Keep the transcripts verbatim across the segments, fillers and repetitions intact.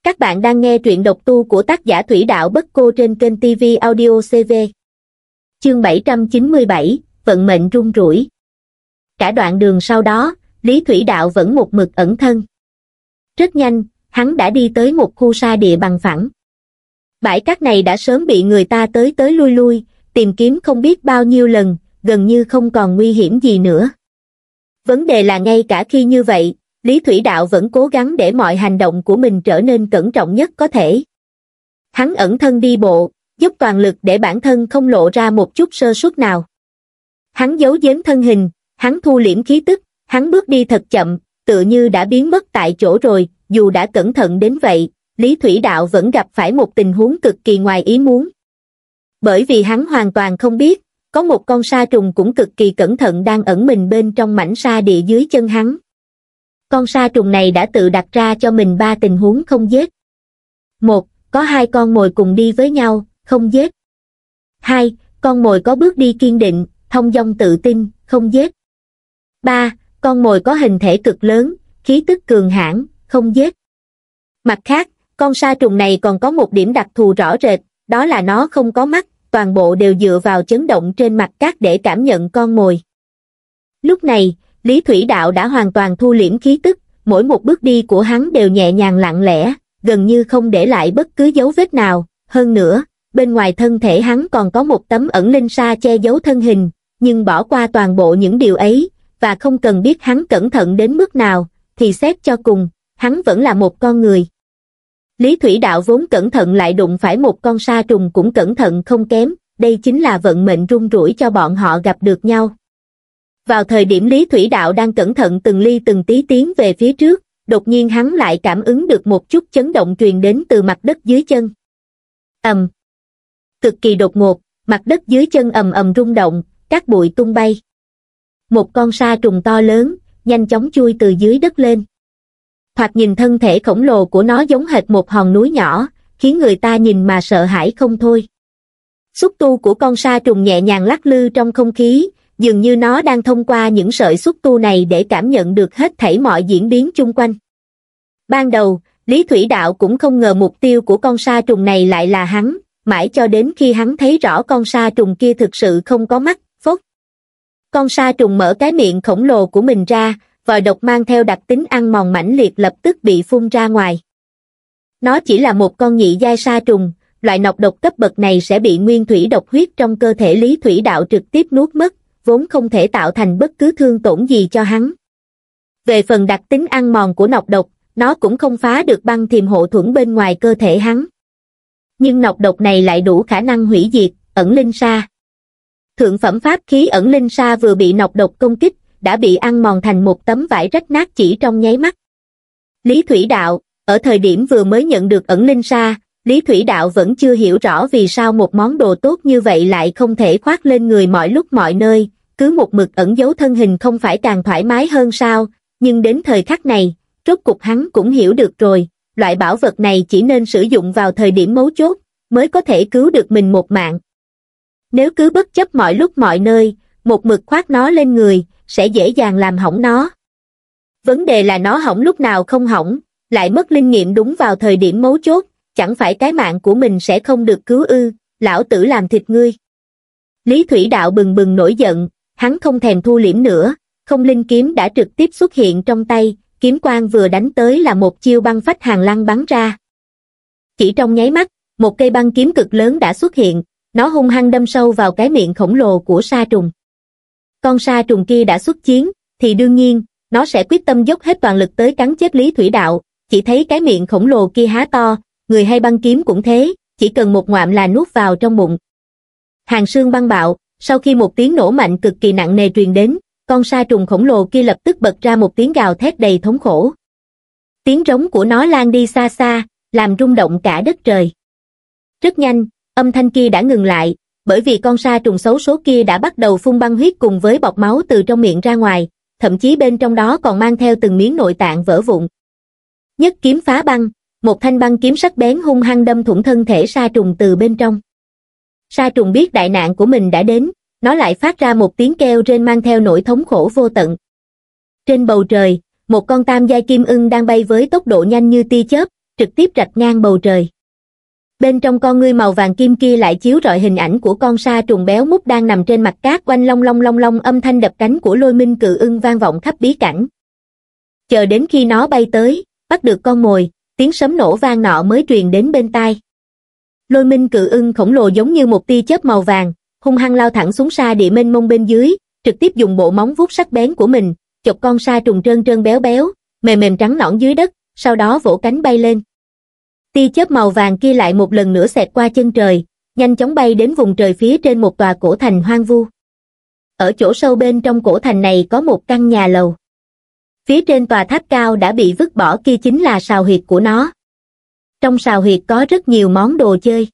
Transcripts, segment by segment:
Các bạn đang nghe truyện độc tu của tác giả Thủy Đạo Bất Cô trên kênh ti vi Audio xê vê. Chương bảy trăm chín mươi bảy, Vận mệnh rung rủi. Cả đoạn đường sau đó, Lý Thủy Đạo vẫn một mực ẩn thân. Rất nhanh, hắn đã đi tới một khu sa địa bằng phẳng. Bãi cát này đã sớm bị người ta tới tới lui lui, tìm kiếm không biết bao nhiêu lần, gần như không còn nguy hiểm gì nữa. Vấn đề là ngay cả khi như vậy, Lý Thủy Đạo vẫn cố gắng để mọi hành động của mình trở nên cẩn trọng nhất có thể. Hắn ẩn thân đi bộ, dốc toàn lực để bản thân không lộ ra một chút sơ suất nào. Hắn giấu giếm thân hình, hắn thu liễm khí tức, hắn bước đi thật chậm, tựa như đã biến mất tại chỗ rồi. Dù đã cẩn thận đến vậy, Lý Thủy Đạo vẫn gặp phải một tình huống cực kỳ ngoài ý muốn. Bởi vì hắn hoàn toàn không biết, có một con sa trùng cũng cực kỳ cẩn thận đang ẩn mình bên trong mảnh sa địa dưới chân hắn. Con sa trùng này đã tự đặt ra cho mình ba tình huống không giết. Một, có hai con mồi cùng đi với nhau, không giết. Hai, con mồi có bước đi kiên định, thông dong tự tin, không giết. Ba, con mồi có hình thể cực lớn, khí tức cường hãn, không giết. Mặt khác, con sa trùng này còn có một điểm đặc thù rõ rệt, đó là nó không có mắt, toàn bộ đều dựa vào chấn động trên mặt cát để cảm nhận con mồi. Lúc này, Lý Thủy Đạo đã hoàn toàn thu liễm khí tức, mỗi một bước đi của hắn đều nhẹ nhàng lặng lẽ, gần như không để lại bất cứ dấu vết nào. Hơn nữa, bên ngoài thân thể hắn còn có một tấm ẩn linh sa che giấu thân hình, nhưng bỏ qua toàn bộ những điều ấy, và không cần biết hắn cẩn thận đến mức nào, thì xét cho cùng, hắn vẫn là một con người. Lý Thủy Đạo vốn cẩn thận lại đụng phải một con sa trùng cũng cẩn thận không kém, đây chính là vận mệnh rung rủi cho bọn họ gặp được nhau. Vào thời điểm Lý Thủy Đạo đang cẩn thận từng ly từng tí tiến về phía trước, đột nhiên hắn lại cảm ứng được một chút chấn động truyền đến từ mặt đất dưới chân. Ầm. Cực kỳ đột ngột, mặt đất dưới chân ầm ầm rung động, cát bụi tung bay. Một con sa trùng to lớn, nhanh chóng chui từ dưới đất lên. Thoạt nhìn thân thể khổng lồ của nó giống hệt một hòn núi nhỏ, khiến người ta nhìn mà sợ hãi không thôi. Xúc tu của con sa trùng nhẹ nhàng lắc lư trong không khí, dường như nó đang thông qua những sợi xúc tu này để cảm nhận được hết thảy mọi diễn biến chung quanh. Ban đầu, Lý Thủy Đạo cũng không ngờ mục tiêu của con sa trùng này lại là hắn, mãi cho đến khi hắn thấy rõ con sa trùng kia thực sự không có mắt, phốt. Con sa trùng mở cái miệng khổng lồ của mình ra, vòi độc mang theo đặc tính ăn mòn mãnh liệt lập tức bị phun ra ngoài. Nó chỉ là một con nhị giai sa trùng, loại nọc độc cấp bậc này sẽ bị nguyên thủy độc huyết trong cơ thể Lý Thủy Đạo trực tiếp nuốt mất, vốn không thể tạo thành bất cứ thương tổn gì cho hắn. Về phần đặc tính ăn mòn của nọc độc, nó cũng không phá được băng thiềm hộ thuẫn bên ngoài cơ thể hắn. Nhưng nọc độc này lại đủ khả năng hủy diệt, ẩn linh sa. Thượng phẩm pháp khí ẩn linh sa vừa bị nọc độc công kích, đã bị ăn mòn thành một tấm vải rách nát chỉ trong nháy mắt. Lý Thủy Đạo, ở thời điểm vừa mới nhận được ẩn linh sa, Lý Thủy Đạo vẫn chưa hiểu rõ vì sao một món đồ tốt như vậy lại không thể khoác lên người mọi lúc mọi nơi, cứ một mực ẩn giấu thân hình không phải càng thoải mái hơn sao, nhưng đến thời khắc này, rốt cục hắn cũng hiểu được rồi, loại bảo vật này chỉ nên sử dụng vào thời điểm mấu chốt, mới có thể cứu được mình một mạng. Nếu cứ bất chấp mọi lúc mọi nơi, một mực khoác nó lên người, sẽ dễ dàng làm hỏng nó. Vấn đề là nó hỏng lúc nào không hỏng, lại mất linh nghiệm đúng vào thời điểm mấu chốt, chẳng phải cái mạng của mình sẽ không được cứu ư, lão tử làm thịt ngươi. Lý Thủy Đạo bừng bừng nổi giận, hắn không thèm thu liễm nữa, không linh kiếm đã trực tiếp xuất hiện trong tay, kiếm quang vừa đánh tới là một chiêu băng phách hàng lăng bắn ra. Chỉ trong nháy mắt, một cây băng kiếm cực lớn đã xuất hiện, nó hung hăng đâm sâu vào cái miệng khổng lồ của sa trùng. Con sa trùng kia đã xuất chiến, thì đương nhiên, nó sẽ quyết tâm dốc hết toàn lực tới cắn chết Lý Thủy Đạo, chỉ thấy cái miệng khổng lồ kia há to, người hay băng kiếm cũng thế, chỉ cần một ngoạm là nuốt vào trong bụng. Hàng xương băng bạo, sau khi một tiếng nổ mạnh cực kỳ nặng nề truyền đến, con sa trùng khổng lồ kia lập tức bật ra một tiếng gào thét đầy thống khổ. Tiếng rống của nó lan đi xa xa, làm rung động cả đất trời. Rất nhanh, âm thanh kia đã ngừng lại, bởi vì con sa trùng xấu số kia đã bắt đầu phun băng huyết cùng với bọt máu từ trong miệng ra ngoài, thậm chí bên trong đó còn mang theo từng miếng nội tạng vỡ vụn. Nhất kiếm phá băng, một thanh băng kiếm sắc bén hung hăng đâm thủng thân thể sa trùng từ bên trong. Sa trùng biết đại nạn của mình đã đến, nó lại phát ra một tiếng kêu rên mang theo nỗi thống khổ vô tận. Trên bầu trời, một con tam giai kim ưng đang bay với tốc độ nhanh như tia chớp, trực tiếp rạch ngang bầu trời. Bên trong con ngươi màu vàng kim kia lại chiếu rọi hình ảnh của con sa trùng béo mút đang nằm trên mặt cát, oanh long long long long, âm thanh đập cánh của Lôi Minh Cự Ưng vang vọng khắp bí cảnh. Chờ đến khi nó bay tới, bắt được con mồi, tiếng sấm nổ vang nọ mới truyền đến bên tai. Lôi Minh Cự Ưng khổng lồ giống như một tia chớp màu vàng, hung hăng lao thẳng xuống sa địa mênh mông bên dưới, trực tiếp dùng bộ móng vuốt sắc bén của mình, chọc con sa trùng trơn trơn béo béo, mềm mềm trắng nõn dưới đất, sau đó vỗ cánh bay lên. Tia chớp màu vàng kia lại một lần nữa xẹt qua chân trời, nhanh chóng bay đến vùng trời phía trên một tòa cổ thành hoang vu. Ở chỗ sâu bên trong cổ thành này có một căn nhà lầu. Phía trên tòa tháp cao đã bị vứt bỏ kia chính là sào huyệt của nó. Trong sào huyệt có rất nhiều món đồ chơi.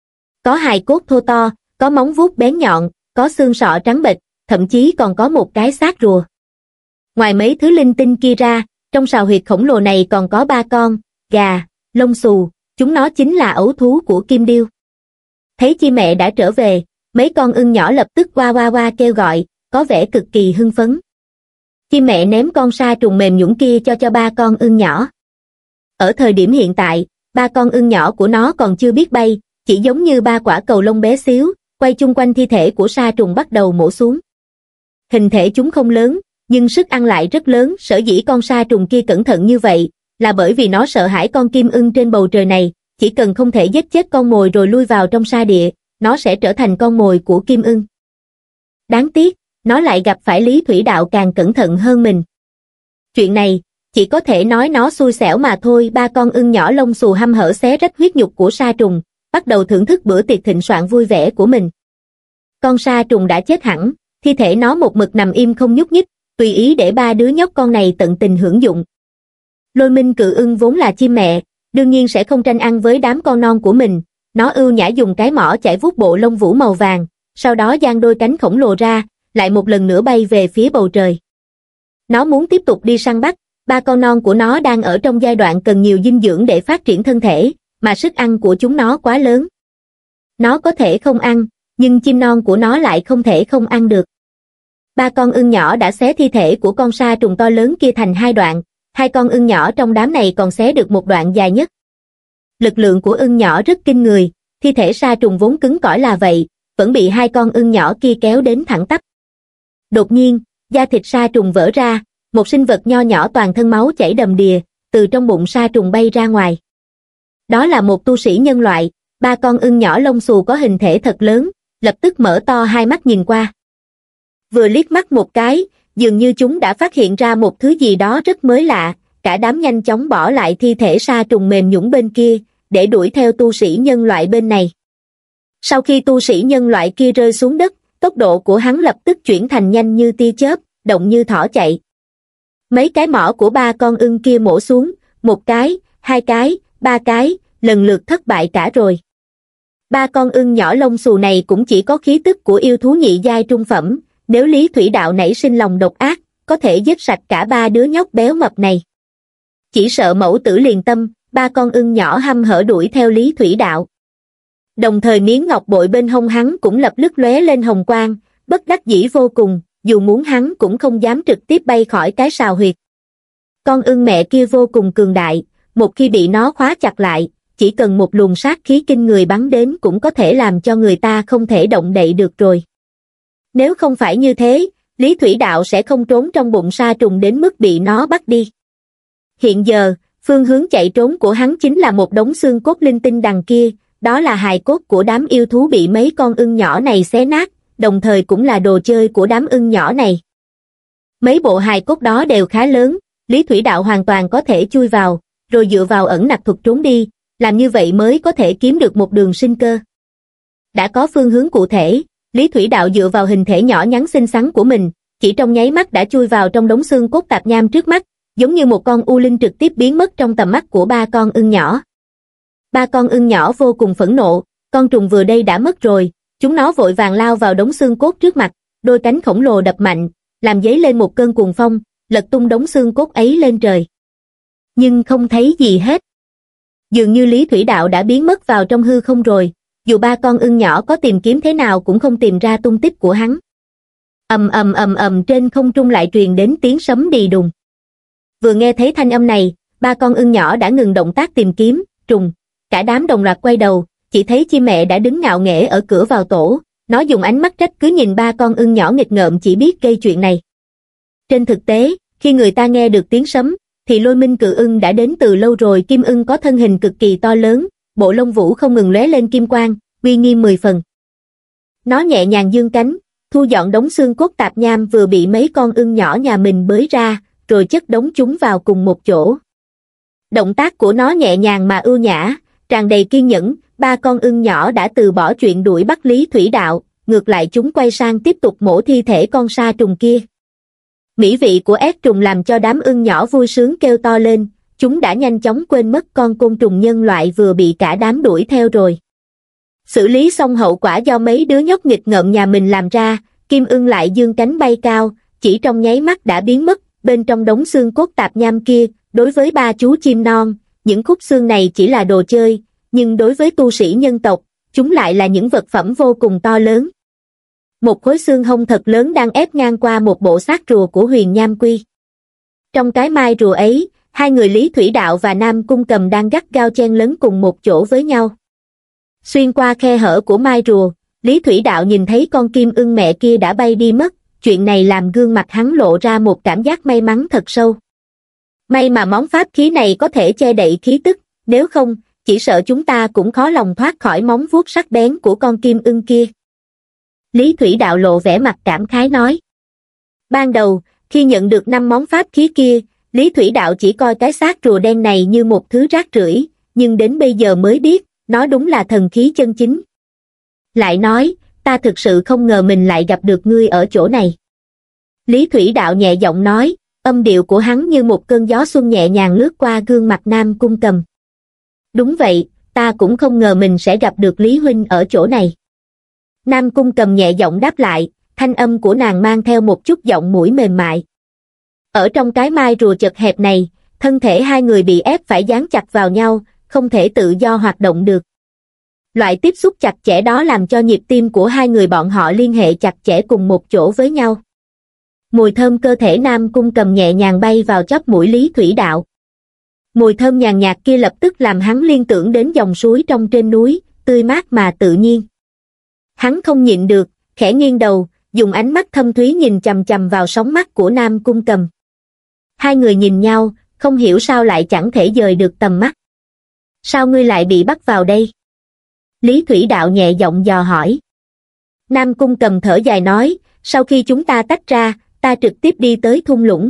Có hài cốt thô to, có móng vuốt bén nhọn, có xương sọ trắng bệch, thậm chí còn có một cái xác rùa. Ngoài mấy thứ linh tinh kia ra, trong sào huyệt khổng lồ này còn có ba con gà lông xù, chúng nó chính là ấu thú của Kim Điêu. Thấy chi mẹ đã trở về, mấy con ưng nhỏ lập tức oa oa oa kêu gọi, có vẻ cực kỳ hưng phấn. Chi mẹ ném con sa trùng mềm nhũn kia cho cho ba con ưng nhỏ. Ở thời điểm hiện tại, ba con ưng nhỏ của nó còn chưa biết bay, chỉ giống như ba quả cầu lông bé xíu, quay chung quanh thi thể của sa trùng bắt đầu mổ xuống. Hình thể chúng không lớn, nhưng sức ăn lại rất lớn, sở dĩ con sa trùng kia cẩn thận như vậy, là bởi vì nó sợ hãi con kim ưng trên bầu trời này, chỉ cần không thể giết chết con mồi rồi lui vào trong sa địa, nó sẽ trở thành con mồi của kim ưng. Đáng tiếc, nó lại gặp phải Lý Thủy Đạo càng cẩn thận hơn mình. Chuyện này, chỉ có thể nói nó xui xẻo mà thôi. Ba con ưng nhỏ lông xù hăm hở xé rách huyết nhục của sa trùng, bắt đầu thưởng thức bữa tiệc thịnh soạn vui vẻ của mình. Con sa trùng đã chết hẳn, thi thể nó một mực nằm im không nhúc nhích, tùy ý để ba đứa nhóc con này tận tình hưởng dụng. Lôi Minh Cự Ưng vốn là chim mẹ, đương nhiên sẽ không tranh ăn với đám con non của mình, nó ưu nhã dùng cái mỏ chải vuốt bộ lông vũ màu vàng, sau đó dang đôi cánh khổng lồ ra, lại một lần nữa bay về phía bầu trời. Nó muốn tiếp tục đi săn bắt, ba con non của nó đang ở trong giai đoạn cần nhiều dinh dưỡng để phát triển thân thể, mà sức ăn của chúng nó quá lớn. Nó có thể không ăn, nhưng chim non của nó lại không thể không ăn được. Ba con ưng nhỏ đã xé thi thể của con sa trùng to lớn kia thành hai đoạn, hai con ưng nhỏ trong đám này còn xé được một đoạn dài nhất. Lực lượng của ưng nhỏ rất kinh người, thi thể sa trùng vốn cứng cỏi là vậy, vẫn bị hai con ưng nhỏ kia kéo đến thẳng tắp. Đột nhiên, da thịt sa trùng vỡ ra, một sinh vật nho nhỏ toàn thân máu chảy đầm đìa, từ trong bụng sa trùng bay ra ngoài. Đó là một tu sĩ nhân loại, ba con ưng nhỏ lông xù có hình thể thật lớn, lập tức mở to hai mắt nhìn qua. Vừa liếc mắt một cái, dường như chúng đã phát hiện ra một thứ gì đó rất mới lạ, cả đám nhanh chóng bỏ lại thi thể sa trùng mềm nhũn bên kia, để đuổi theo tu sĩ nhân loại bên này. Sau khi tu sĩ nhân loại kia rơi xuống đất, tốc độ của hắn lập tức chuyển thành nhanh như tia chớp, động như thỏ chạy. Mấy cái mỏ của ba con ưng kia mổ xuống, một cái, hai cái, ba cái, lần lượt thất bại cả rồi. Ba con ưng nhỏ lông xù này cũng chỉ có khí tức của yêu thú nhị giai trung phẩm, nếu Lý Thủy Đạo nảy sinh lòng độc ác, có thể giết sạch cả ba đứa nhóc béo mập này. Chỉ sợ mẫu tử liền tâm, ba con ưng nhỏ hăm hở đuổi theo Lý Thủy Đạo. Đồng thời miếng ngọc bội bên hông hắn cũng lập tức lóe lên hồng quang, bất đắc dĩ vô cùng, dù muốn hắn cũng không dám trực tiếp bay khỏi cái sào huyệt. Con ưng mẹ kia vô cùng cường đại, một khi bị nó khóa chặt lại, chỉ cần một luồng sát khí kinh người bắn đến cũng có thể làm cho người ta không thể động đậy được rồi. Nếu không phải như thế, Lý Thủy Đạo sẽ không trốn trong bụng sa trùng đến mức bị nó bắt đi. Hiện giờ, phương hướng chạy trốn của hắn chính là một đống xương cốt linh tinh đằng kia, đó là hài cốt của đám yêu thú bị mấy con ưng nhỏ này xé nát, đồng thời cũng là đồ chơi của đám ưng nhỏ này. Mấy bộ hài cốt đó đều khá lớn, Lý Thủy Đạo hoàn toàn có thể chui vào, rồi dựa vào ẩn nặc thuật trốn đi, làm như vậy mới có thể kiếm được một đường sinh cơ. Đã có phương hướng cụ thể, Lý Thủy Đạo dựa vào hình thể nhỏ nhắn xinh xắn của mình, chỉ trong nháy mắt đã chui vào trong đống xương cốt tạp nham trước mắt, giống như một con u linh trực tiếp biến mất trong tầm mắt của ba con ưng nhỏ. Ba con ưng nhỏ vô cùng phẫn nộ, con trùng vừa đây đã mất rồi, chúng nó vội vàng lao vào đống xương cốt trước mặt, đôi cánh khổng lồ đập mạnh, làm dấy lên một cơn cuồng phong, lật tung đống xương cốt ấy lên trời. Nhưng không thấy gì hết. Dường như Lý Thủy Đạo đã biến mất vào trong hư không rồi, dù ba con ưng nhỏ có tìm kiếm thế nào cũng không tìm ra tung tích của hắn. Ầm ầm ầm ầm trên không trung lại truyền đến tiếng sấm đì đùng. Vừa nghe thấy thanh âm này, ba con ưng nhỏ đã ngừng động tác tìm kiếm, trùng, cả đám đồng loạt quay đầu, chỉ thấy chim mẹ đã đứng ngạo nghễ ở cửa vào tổ, nó dùng ánh mắt trách cứ nhìn ba con ưng nhỏ nghịch ngợm chỉ biết gây chuyện này. Trên thực tế, khi người ta nghe được tiếng sấm, thì Lôi Minh cự ưng đã đến từ lâu rồi. Kim ưng có thân hình cực kỳ to lớn, bộ lông vũ không ngừng lóe lên kim quang, uy nghiêm mười phần. Nó nhẹ nhàng giương cánh, thu dọn đống xương cốt tạp nham vừa bị mấy con ưng nhỏ nhà mình bới ra, rồi chất đống chúng vào cùng một chỗ. Động tác của nó nhẹ nhàng mà ưu nhã, tràn đầy kiên nhẫn. Ba con ưng nhỏ đã từ bỏ chuyện đuổi bắt Lý Thủy Đạo, ngược lại chúng quay sang tiếp tục mổ thi thể con sa trùng kia. Mỹ vị của ép trùng làm cho đám ưng nhỏ vui sướng kêu to lên, chúng đã nhanh chóng quên mất con côn trùng nhân loại vừa bị cả đám đuổi theo rồi. Xử lý xong hậu quả do mấy đứa nhóc nghịch ngợm nhà mình làm ra, Kim ưng lại dương cánh bay cao, chỉ trong nháy mắt đã biến mất bên trong đống xương cốt tạp nham kia. Đối với ba chú chim non, những khúc xương này chỉ là đồ chơi, nhưng đối với tu sĩ nhân tộc, chúng lại là những vật phẩm vô cùng to lớn. Một khối xương hông thật lớn đang ép ngang qua một bộ xác rùa của Huyền Nham Quy. Trong cái mai rùa ấy, hai người Lý Thủy Đạo và Nam Cung Cầm đang gắt gao chen lấn cùng một chỗ với nhau. Xuyên qua khe hở của mai rùa, Lý Thủy Đạo nhìn thấy con kim ưng mẹ kia đã bay đi mất, chuyện này làm gương mặt hắn lộ ra một cảm giác may mắn thật sâu. May mà món pháp khí này có thể che đậy khí tức, nếu không, chỉ sợ chúng ta cũng khó lòng thoát khỏi móng vuốt sắc bén của con kim ưng kia. Lý Thủy Đạo lộ vẻ mặt cảm khái nói. Ban đầu, khi nhận được năm món pháp khí kia, Lý Thủy Đạo chỉ coi cái xác rùa đen này như một thứ rác rưởi, nhưng đến bây giờ mới biết, nó đúng là thần khí chân chính. Lại nói, ta thực sự không ngờ mình lại gặp được ngươi ở chỗ này. Lý Thủy Đạo nhẹ giọng nói, âm điệu của hắn như một cơn gió xuân nhẹ nhàng lướt qua gương mặt Nam Cung Cầm. Đúng vậy, ta cũng không ngờ mình sẽ gặp được Lý huynh ở chỗ này. Nam Cung Cầm nhẹ giọng đáp lại, thanh âm của nàng mang theo một chút giọng mũi mềm mại. Ở trong cái mai rùa chật hẹp này, thân thể hai người bị ép phải dán chặt vào nhau, không thể tự do hoạt động được. Loại tiếp xúc chặt chẽ đó làm cho nhịp tim của hai người bọn họ liên hệ chặt chẽ cùng một chỗ với nhau. Mùi thơm cơ thể Nam Cung Cầm nhẹ nhàng bay vào chóp mũi Lý Thủy Đạo. Mùi thơm nhàn nhạt kia lập tức làm hắn liên tưởng đến dòng suối trong trên núi, tươi mát mà tự nhiên. Hắn không nhịn được, khẽ nghiêng đầu, dùng ánh mắt thâm thúy nhìn chằm chằm vào sóng mắt của Nam Cung Cầm. Hai người nhìn nhau, không hiểu sao lại chẳng thể dời được tầm mắt. Sao ngươi lại bị bắt vào đây? Lý Thủy Đạo nhẹ giọng dò hỏi. Nam Cung Cầm thở dài nói, sau khi chúng ta tách ra, ta trực tiếp đi tới thung lũng.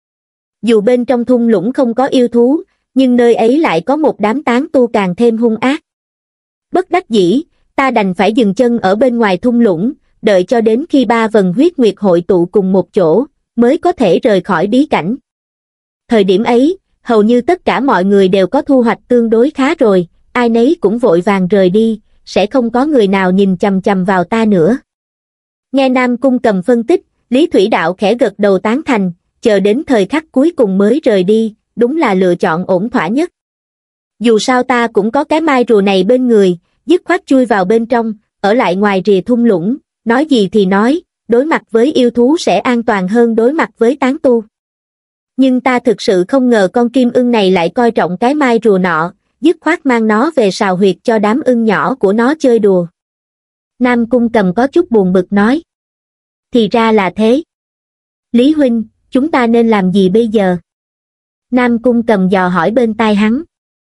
Dù bên trong thung lũng không có yêu thú, nhưng nơi ấy lại có một đám tán tu càng thêm hung ác. Bất đắc dĩ, ta đành phải dừng chân ở bên ngoài thung lũng, đợi cho đến khi ba vần huyết nguyệt hội tụ cùng một chỗ, mới có thể rời khỏi bí cảnh. Thời điểm ấy, hầu như tất cả mọi người đều có thu hoạch tương đối khá rồi, ai nấy cũng vội vàng rời đi, sẽ không có người nào nhìn chằm chằm vào ta nữa. Nghe Nam Cung Cầm phân tích, Lý Thủy Đạo khẽ gật đầu tán thành, chờ đến thời khắc cuối cùng mới rời đi, đúng là lựa chọn ổn thỏa nhất. Dù sao ta cũng có cái mai rùa này bên người, dứt khoát chui vào bên trong, ở lại ngoài rìa thung lũng, nói gì thì nói, đối mặt với yêu thú sẽ an toàn hơn đối mặt với tán tu. Nhưng ta thực sự không ngờ con kim ưng này lại coi trọng cái mai rùa nọ, dứt khoát mang nó về sào huyệt cho đám ưng nhỏ của nó chơi đùa. Nam Cung Cầm có chút buồn bực nói. Thì ra là thế. Lý huynh, chúng ta nên làm gì bây giờ? Nam Cung Cầm dò hỏi bên tai hắn.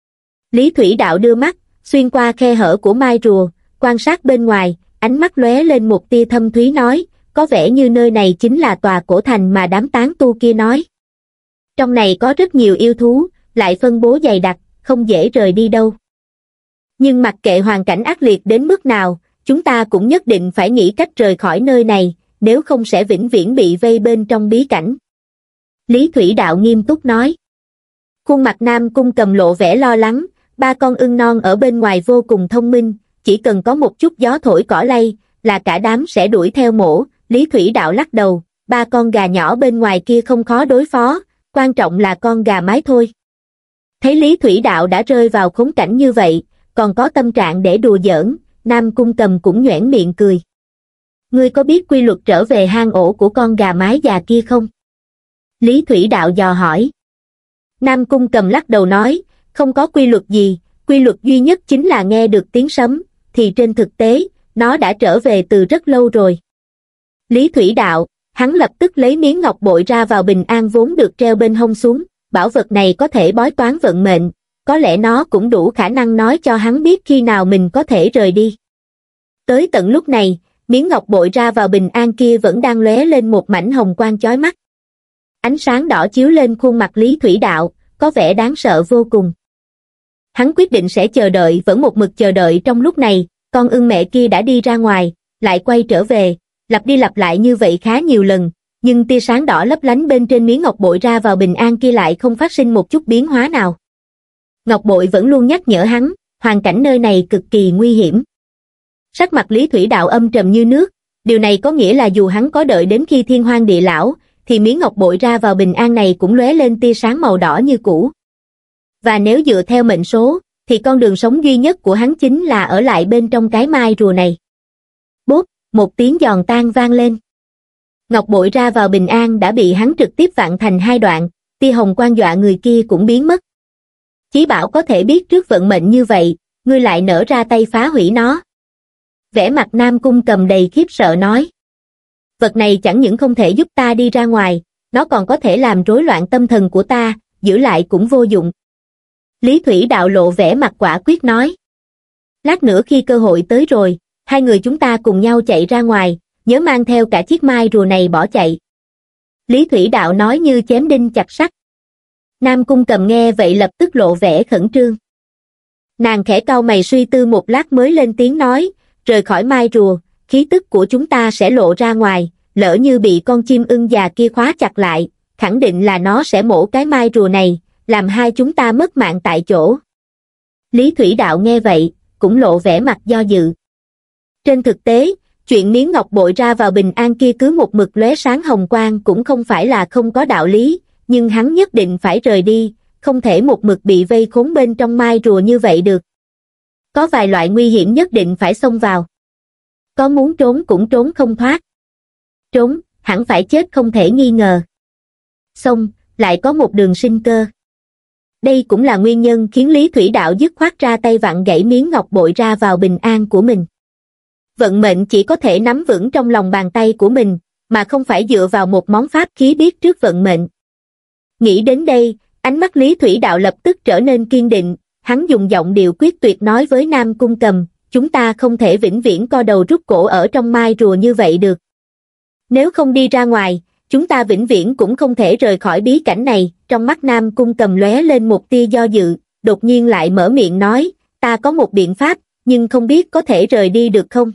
Lý Thủy Đạo đưa mắt, xuyên qua khe hở của mai rùa, quan sát bên ngoài, ánh mắt lóe lên một tia thâm thúy nói, có vẻ như nơi này chính là tòa cổ thành mà đám tán tu kia nói. Trong này có rất nhiều yêu thú, lại phân bố dày đặc, không dễ rời đi đâu. Nhưng mặc kệ hoàn cảnh ác liệt đến mức nào, chúng ta cũng nhất định phải nghĩ cách rời khỏi nơi này, nếu không sẽ vĩnh viễn bị vây bên trong bí cảnh. Lý Thủy Đạo nghiêm túc nói. Khuôn mặt Nam Cung Cầm lộ vẻ lo lắng, ba con ưng non ở bên ngoài vô cùng thông minh, chỉ cần có một chút gió thổi cỏ lay, là cả đám sẽ đuổi theo mổ. Lý Thủy Đạo lắc đầu, ba con gà nhỏ bên ngoài kia không khó đối phó, quan trọng là con gà mái thôi. Thấy Lý Thủy Đạo đã rơi vào khốn cảnh như vậy, còn có tâm trạng để đùa giỡn, Nam Cung Cầm cũng nhoẻn miệng cười. Ngươi có biết quy luật trở về hang ổ của con gà mái già kia không? Lý Thủy Đạo dò hỏi. Nam Cung Cầm lắc đầu nói, không có quy luật gì, quy luật duy nhất chính là nghe được tiếng sấm, thì trên thực tế, nó đã trở về từ rất lâu rồi. Lý Thủy đạo, hắn lập tức lấy miếng ngọc bội ra vào bình an vốn được treo bên hông xuống, bảo vật này có thể bói toán vận mệnh, có lẽ nó cũng đủ khả năng nói cho hắn biết khi nào mình có thể rời đi. Tới tận lúc này, miếng ngọc bội ra vào bình an kia vẫn đang lóe lên một mảnh hồng quang chói mắt. Ánh sáng đỏ chiếu lên khuôn mặt Lý Thủy đạo, có vẻ đáng sợ vô cùng. Hắn quyết định sẽ chờ đợi, vẫn một mực chờ đợi. Trong lúc này, con ưng mẹ kia đã đi ra ngoài, lại quay trở về, lặp đi lặp lại như vậy khá nhiều lần, nhưng tia sáng đỏ lấp lánh bên trên miếng ngọc bội ra vào bình an kia lại không phát sinh một chút biến hóa nào. Ngọc bội vẫn luôn nhắc nhở hắn, hoàn cảnh nơi này cực kỳ nguy hiểm. Sắc mặt Lý Thủy đạo âm trầm như nước, điều này có nghĩa là dù hắn có đợi đến khi thiên hoang địa lão, thì miếng ngọc bội ra vào bình an này cũng lóe lên tia sáng màu đỏ như cũ. Và nếu dựa theo mệnh số, thì con đường sống duy nhất của hắn chính là ở lại bên trong cái mai rùa này. Bốp, một tiếng giòn tan vang lên. Ngọc bội ra vào bình an đã bị hắn trực tiếp vặn thành hai đoạn, tia hồng quang dọa người kia cũng biến mất. Chí bảo có thể biết trước vận mệnh như vậy, ngươi lại nở ra tay phá hủy nó. Vẻ mặt Nam Cung Cầm đầy khiếp sợ nói. Vật này chẳng những không thể giúp ta đi ra ngoài, nó còn có thể làm rối loạn tâm thần của ta, giữ lại cũng vô dụng. Lý Thủy đạo lộ vẻ mặt quả quyết nói. Lát nữa khi cơ hội tới rồi, hai người chúng ta cùng nhau chạy ra ngoài, nhớ mang theo cả chiếc mai rùa này bỏ chạy. Lý Thủy đạo nói như chém đinh chặt sắt. Nam Cung Cầm nghe vậy lập tức lộ vẻ khẩn trương. Nàng khẽ cau mày suy tư một lát mới lên tiếng nói, rời khỏi mai rùa, khí tức của chúng ta sẽ lộ ra ngoài, lỡ như bị con chim ưng già kia khóa chặt lại, khẳng định là nó sẽ mổ cái mai rùa này, làm hai chúng ta mất mạng tại chỗ. Lý Thủy đạo nghe vậy, cũng lộ vẻ mặt do dự. Trên thực tế, chuyện miếng ngọc bội ra vào bình an kia cứ một mực lóe sáng hồng quang cũng không phải là không có đạo lý, nhưng hắn nhất định phải rời đi, không thể một mực bị vây khốn bên trong mai rùa như vậy được. Có vài loại nguy hiểm nhất định phải xông vào. Có muốn trốn cũng trốn không thoát. Trốn, hẳn phải chết không thể nghi ngờ. Xông, lại có một đường sinh cơ. Đây cũng là nguyên nhân khiến Lý Thủy đạo dứt khoát ra tay vặn gãy miếng ngọc bội ra vào bình an của mình. Vận mệnh chỉ có thể nắm vững trong lòng bàn tay của mình, mà không phải dựa vào một món pháp khí biết trước vận mệnh. Nghĩ đến đây, ánh mắt Lý Thủy đạo lập tức trở nên kiên định, hắn dùng giọng điệu quyết tuyệt nói với Nam Cung Cầm, chúng ta không thể vĩnh viễn co đầu rút cổ ở trong mai rùa như vậy được. Nếu không đi ra ngoài, chúng ta vĩnh viễn cũng không thể rời khỏi bí cảnh này. Trong mắt Nam Cung Cầm lóe lên một tia do dự, đột nhiên lại mở miệng nói, ta có một biện pháp, nhưng không biết có thể rời đi được không?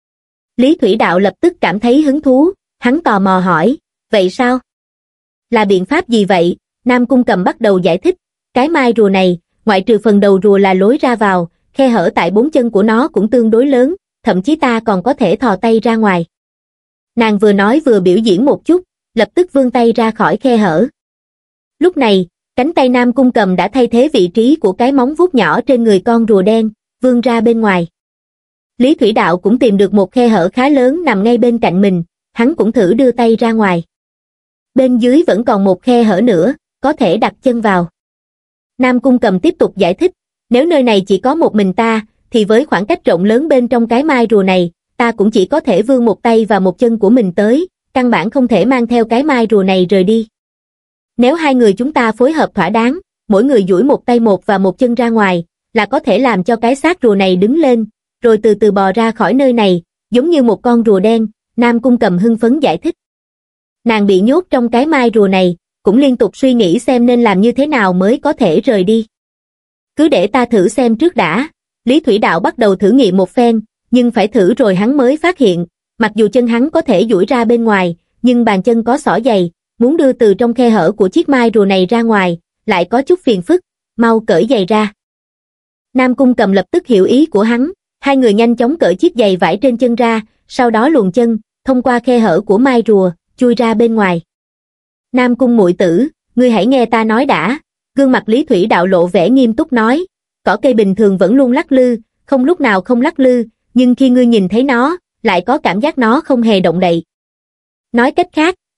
Lý Thủy đạo lập tức cảm thấy hứng thú, hắn tò mò hỏi, vậy sao? Là biện pháp gì vậy? Nam Cung Cầm bắt đầu giải thích, cái mai rùa này, ngoại trừ phần đầu rùa là lối ra vào, khe hở tại bốn chân của nó cũng tương đối lớn, thậm chí ta còn có thể thò tay ra ngoài. Nàng vừa nói vừa biểu diễn một chút, lập tức vươn tay ra khỏi khe hở. Lúc này, cánh tay Nam Cung Cầm đã thay thế vị trí của cái móng vuốt nhỏ trên người con rùa đen, vươn ra bên ngoài. Lý Thủy đạo cũng tìm được một khe hở khá lớn nằm ngay bên cạnh mình, hắn cũng thử đưa tay ra ngoài. Bên dưới vẫn còn một khe hở nữa, có thể đặt chân vào. Nam Cung Cầm tiếp tục giải thích, nếu nơi này chỉ có một mình ta, thì với khoảng cách rộng lớn bên trong cái mai rùa này, ta cũng chỉ có thể vươn một tay và một chân của mình tới, căn bản không thể mang theo cái mai rùa này rời đi. Nếu hai người chúng ta phối hợp thỏa đáng, mỗi người duỗi một tay một và một chân ra ngoài, là có thể làm cho cái xác rùa này đứng lên, rồi từ từ bò ra khỏi nơi này, giống như một con rùa đen. Nam Cung Cầm hưng phấn giải thích. Nàng bị nhốt trong cái mai rùa này, cũng liên tục suy nghĩ xem nên làm như thế nào mới có thể rời đi. Cứ để ta thử xem trước đã. Lý Thủy đạo bắt đầu thử nghiệm một phen, nhưng phải thử rồi hắn mới phát hiện, mặc dù chân hắn có thể duỗi ra bên ngoài, nhưng bàn chân có xỏ giày, muốn đưa từ trong khe hở của chiếc mai rùa này ra ngoài, lại có chút phiền phức, mau cởi giày ra. Nam Cung Cầm lập tức hiểu ý của hắn, hai người nhanh chóng cởi chiếc giày vải trên chân ra, sau đó luồn chân, thông qua khe hở của mai rùa, chui ra bên ngoài. Nam Cung muội tử, ngươi hãy nghe ta nói đã. Gương mặt Lý Thủy đạo lộ vẻ nghiêm túc nói, cỏ cây bình thường vẫn luôn lắc lư, không lúc nào không lắc lư, nhưng khi ngươi nhìn thấy nó, lại có cảm giác nó không hề động đậy. Nói cách khác,